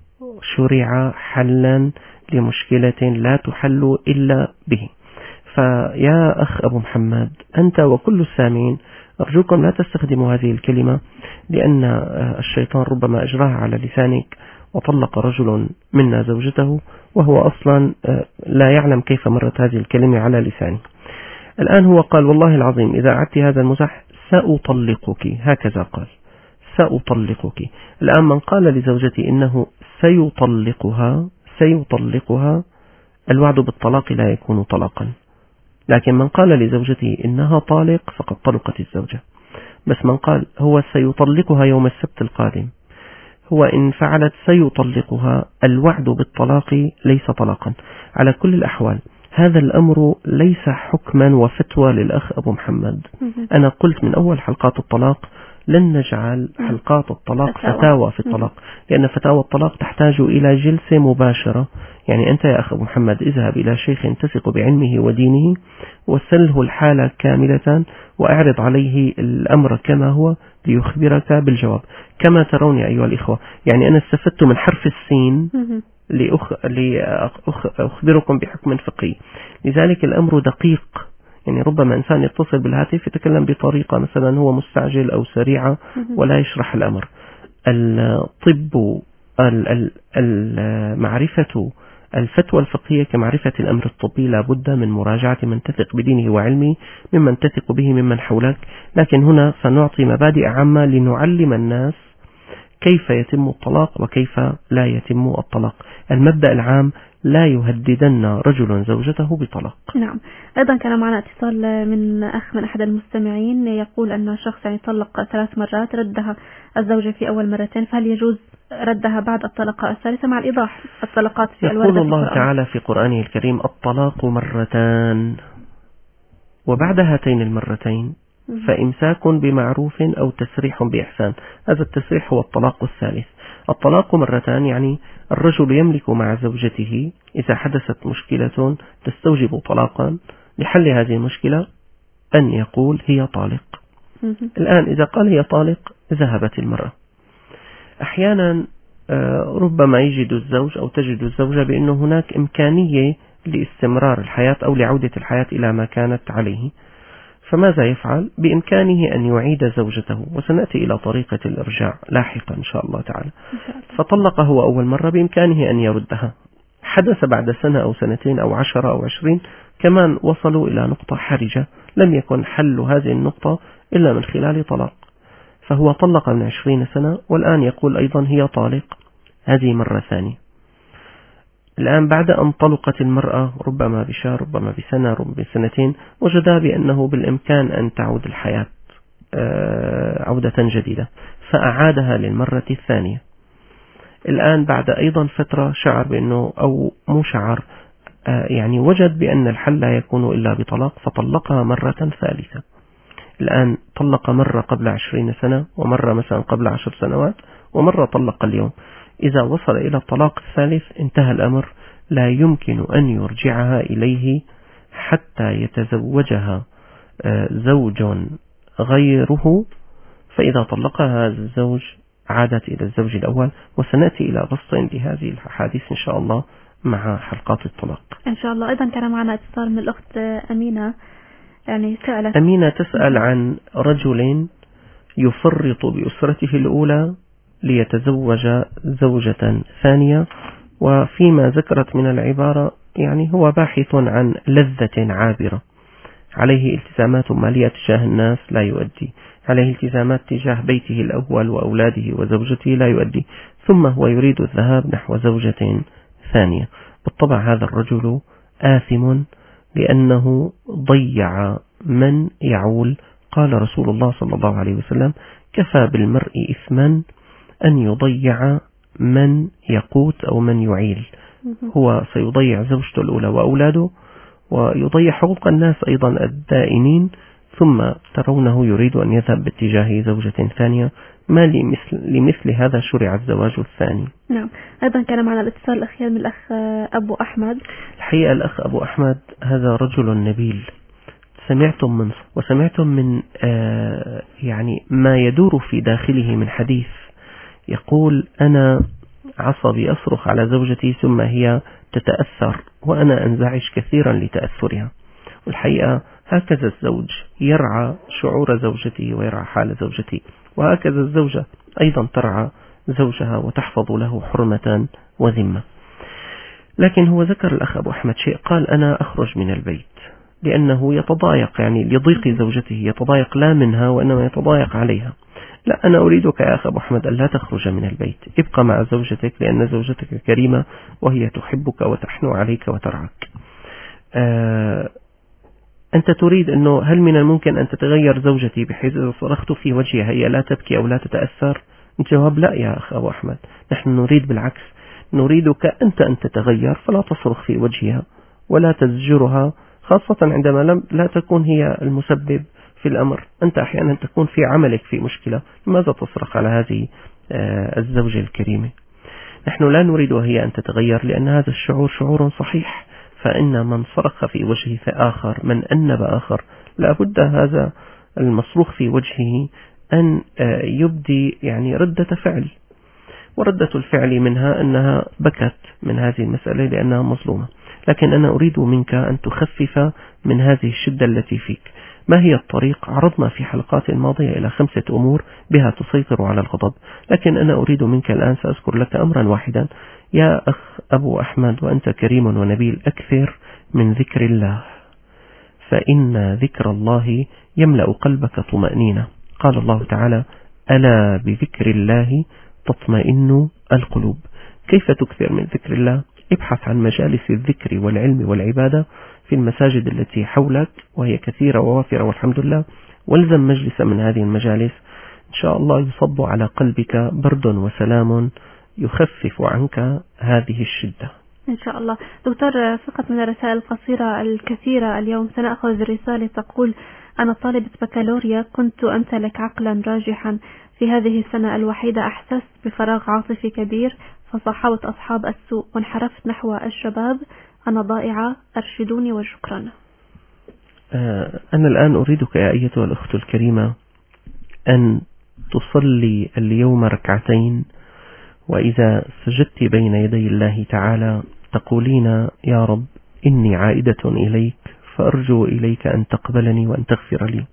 شرع حلا لمشكلة لا تحل إلا به. فيا أخ أبو محمد، أنت وكل السامعين أرجوكم لا تستخدموا هذه الكلمة، لأن الشيطان ربما أجراها على لسانك وطلق رجل منا زوجته وهو أصلا لا يعلم كيف مرت هذه الكلمة على لسانه. الآن هو قال والله العظيم إذا أعدت هذا المزح سأطلقك، هكذا قال سأطلقك. الآن من قال لزوجتي إنه سيطلقها الوعد بالطلاق لا يكون طلاقا، لكن من قال لزوجته إنها طالق فقد طلقت الزوجة. بس من قال هو سيطلقها يوم السبت القادم، هو إن فعلت سيطلقها، الوعد بالطلاق ليس طلاقا. على كل الأحوال هذا الأمر ليس حكما وفتوى للأخ أبو محمد. أنا قلت من أول حلقات الطلاق لن نجعل حلقات الطلاق فتاوى في الطلاق، لأن فتاوى الطلاق تحتاج إلى جلسة مباشرة. يعني أنت يا أخ أبو محمد اذهب إلى شيخ تثق بعلمه ودينه وسله الحالة كاملة وأعرض عليه الأمر كما هو ليخبرك بالجواب. كما ترون يا أيها الإخوة، يعني أنا استفدت من حرف السين لأخبركم بحكم فقهي، لذلك الأمر دقيق. يعني ربما إنسان يتصل بالهاتف يتكلم بطريقة مثلا هو مستعجل أو سريعة ولا يشرح الأمر. الطب معرفة الفتوى الفقهية كمعرفة الأمر الطبي لا بد من مراجعة من تثق بدينه وعلمه ممن تثق به ممن حولك. لكن هنا سنعطي مبادئ عامة لنعلم الناس كيف يتم الطلاق وكيف لا يتم الطلاق. المبدأ العام لا يهددن رجل زوجته بطلاق. نعم. أيضا كان معنا اتصال من أخ من أحد المستمعين يقول أن شخص يعني طلق 3 مرات، ردها الزوجة في أول مرتين، فهل يجوز ردها بعد الطلقة الثالثة مع الإيضاح الطلقات في الواردة؟ يقول الله تعالى في قرآنه الكريم الطلاق مرتان، وبعد هاتين المرتين فإمساك بمعروف أو تسريح بإحسان. هذا التسريح هو الطلاق الثالث. الطلاق مرتان يعني الرجل يملك مع زوجته إذا حدثت مشكلة تستوجب طلاقا لحل هذه المشكلة أن يقول هي طالق. الآن إذا قال هي طالق ذهبت المرأة. أحيانا ربما يجد الزوج أو تجد الزوجة بأن هناك إمكانية لاستمرار الحياة أو لعودة الحياة إلى ما كانت عليه، فماذا يفعل؟ بإمكانه أن يعيد زوجته، وسنأتي إلى طريقة الإرجاع لاحقا إن شاء الله تعالى. فطلقه هو أول مرة، بإمكانه أن يردها. حدث بعد 1 أو 2 أو 10 أو 20 كمان وصلوا إلى نقطة حرجة لم يكن حل هذه النقطة إلا من خلال طلاق، فهو طلق من 20 سنة والآن يقول أيضا هي طالق، هذه مرة ثانية. الآن بعد أن طلقت المرأة ربما بشهر ربما بسنة ربما ب2 وجد بأنه بالإمكان أن تعود الحياة عودة جديدة، فأعادها للمرة الثانية. الآن بعد أيضا فترة شعر بأنه أو مو شعر يعني وجد بأن الحل لا يكون إلا بطلاق، فطلقها مرة ثالثة. الآن طلق مرة قبل 20 سنة ومرة مثلا قبل 10 سنوات ومرة طلق اليوم. إذا وصل إلى الطلاق الثالث انتهى الأمر، لا يمكن أن يرجعها إليه حتى يتزوجها زوج غيره، فإذا طلقها هذا الزوج عادت إلى الزوج الأول. وسنأتي إلى بسط لهذه الحديث إن شاء الله مع حلقات الطلاق إن شاء الله. أيضا كان معنا اتصال من الأخت أمينة، يعني سألت أمينة تسأل عن رجل يفرط بأسرته الأولى ليتزوج زوجة ثانية، وفيما ذكرت من العبارة يعني هو باحث عن لذة عابرة، عليه التزامات مالية تجاه الناس لا يؤدي، عليه التزامات تجاه بيته الأول وأولاده وزوجته لا يؤدي، ثم هو يريد الذهاب نحو زوجة ثانية. بالطبع هذا الرجل آثم لأنه ضيع من يعول. قال رسول الله صلى الله عليه وسلم كفى بالمرء إثما أن يضيع من يقوت أو من يعيل. هو سيضيع زوجته الأولى وأولاده ويضيع حقوق الناس أيضا الدائنين، ثم ترونه يريد أن يذهب باتجاه زوجة ثانية. ما لمثل هذا شرع الزواج الثاني. نعم. أيضا كان معنا الاتصال الأخير من الأخ أبو أحمد. الحقيقة الأخ أبو أحمد هذا رجل نبيل، سمعتم منه وسمعتم من يعني ما يدور في داخله من حديث. يقول أنا عصبي أصرخ على زوجتي ثم هي تتأثر وأنا أنزعج كثيرا لتأثرها. والحقيقة هكذا الزوج يرعى شعور زوجته ويرعى حال زوجتي، وهكذا الزوجة أيضا ترعى زوجها وتحفظ له حرمة وذمة. لكن هو ذكر الأخ أبو أحمد شيء، قال أنا أخرج من البيت لأنه يتضايق، يعني لضيق زوجته يتضايق لا منها وإنما يتضايق عليها. لا، أنا أريدك يا أخ أبو أحمد أن لا تخرج من البيت، ابقى مع زوجتك لأن زوجتك كريمة وهي تحبك وتحنو عليك وترعاك. أنت تريد أنه هل من الممكن أن تتغير زوجتي بحيث إذا صرخت في وجهها هي لا تبكي أو لا تتأثر؟ الجواب لا يا أخ أبو أحمد، نحن نريد بالعكس، نريدك أنت أن تتغير، فلا تصرخ في وجهها ولا تزجرها، خاصة عندما لا تكون هي المسبب في الأمر. أنت أحيانا تكون في عملك في مشكلة، لماذا تصرخ على هذه الزوجة الكريمة؟ نحن لا نريد وهي أن تتغير، لأن هذا الشعور شعور صحيح، فإن من صرخ في وجه آخر، من أنب آخر، لا بد هذا المصروخ في وجهه أن يبدي يعني ردة فعل، وردة الفعل منها أنها بكت من هذه المسألة لأنها مظلومة. لكن أنا أريد منك أن تخفف من هذه الشدة التي فيك. ما هي الطريق؟ عرضنا في حلقات ماضية إلى 5 أمور بها تسيطر على الغضب، لكن أنا أريد منك الآن سأذكر لك أمرا واحدا يا أخ أبو أحمد، وأنت كريم ونبيل، أكثر من ذكر الله، فإن ذكر الله يملأ قلبك طمأنينة. قال الله تعالى: ألا بذكر الله تطمئن القلوب. كيف تكثر من ذكر الله؟ ابحث عن مجالس الذكر والعلم والعبادة في المساجد التي حولك، وهي كثيرة ووافرة والحمد لله، والزم مجلسا من هذه المجالس، إن شاء الله يصب على قلبك برد وسلام يخفف عنك هذه الشدة إن شاء الله. دكتور، فقط من الرسائل القصيرة الكثيرة اليوم سنأخذ رسالة تقول: أنا طالبة بكالوريا، كنت أمتلك عقلا راجحا، في هذه السنة الوحيدة أحسست بفراغ عاطفي كبير فصاحبت أصحاب السوء وانحرفت نحو الشباب، أنا ضائعة، أرشدوني وشكرا. أنا الآن أريدك يا أيتها الأخت الكريمة أن تصلي اليوم ركعتين، وإذا سجدت بين يدي الله تعالى تقولين: يا رب إني عائدة إليك، فأرجو إليك أن تقبلني وأن تغفر لي.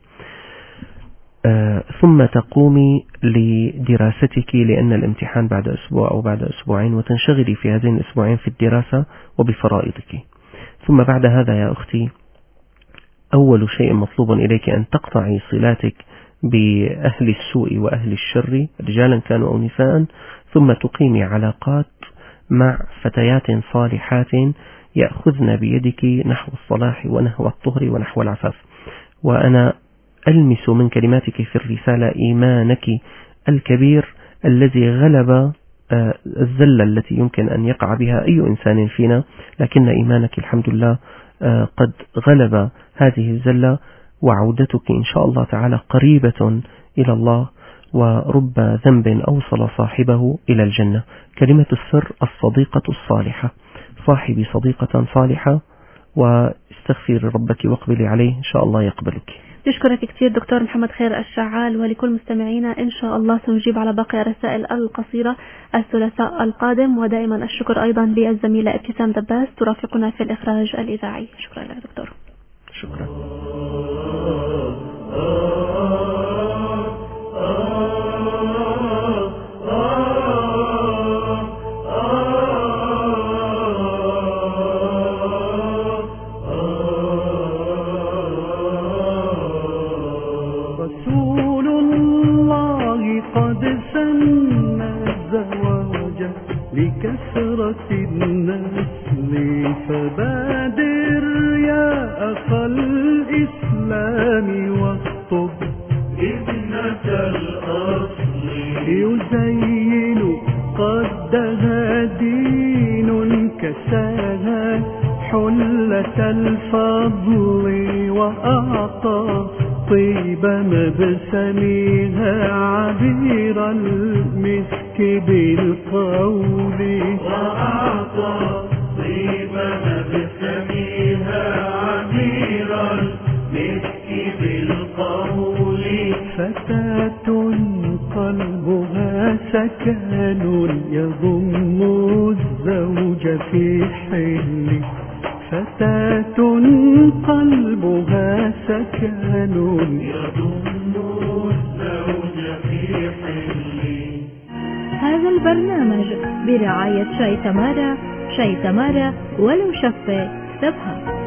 ثم تقومي لدراستك، لأن الامتحان بعد أسبوع أو بعد أسبوعين، وتنشغلي في هذين الأسبوعين في الدراسة وبفرائضك. ثم بعد هذا يا أختي، أول شيء مطلوب إليك أن تقطعي صلاتك بأهل السوء وأهل الشر، رجالا كانوا أو نساء، ثم تقيمي علاقات مع فتيات صالحات يأخذن بيدك نحو الصلاح ونحو الطهر ونحو العفاف. وأنا ألمس من كلماتك في الرسالة إيمانك الكبير الذي غلب الزلة التي يمكن أن يقع بها أي إنسان فينا، لكن إيمانك الحمد لله قد غلب هذه الزلة، وعودتك إن شاء الله تعالى قريبة إلى الله، ورب ذنب أوصل صاحبه إلى الجنة. كلمة السر: الصديقة الصالحة. صاحبي صديقة صالحة واستغفري ربك واقبلي عليه، إن شاء الله يقبلك. نشكرك كثير دكتور محمد خير الشعال، ولكل مستمعينا إن شاء الله سنجيب على باقي الرسائل القصيرة الثلاثاء القادم. ودائما الشكر أيضا للزميلة ابتسام دباس ترافقنا في الإخراج الإذاعي. شكرا لك دكتور. شكرا. رسول الله قد سن الزواج لكثرة النسل، فبادر يا أخا الإسلام واخطب ابنة الأصل، يزين قدها دين كساها حلة الفضل، وأعطى طيب مبسمها عبير المسك بالقول، وأعطى طيب مبسمها عبير المسك بالقول، فتاة قلبها سكن يضم الزوج في حل فتاة قلبها سكن يضم الزوج في حل. هذا البرنامج برعاية شاي تمارا، شاي تمارا ولو شفة تفهم.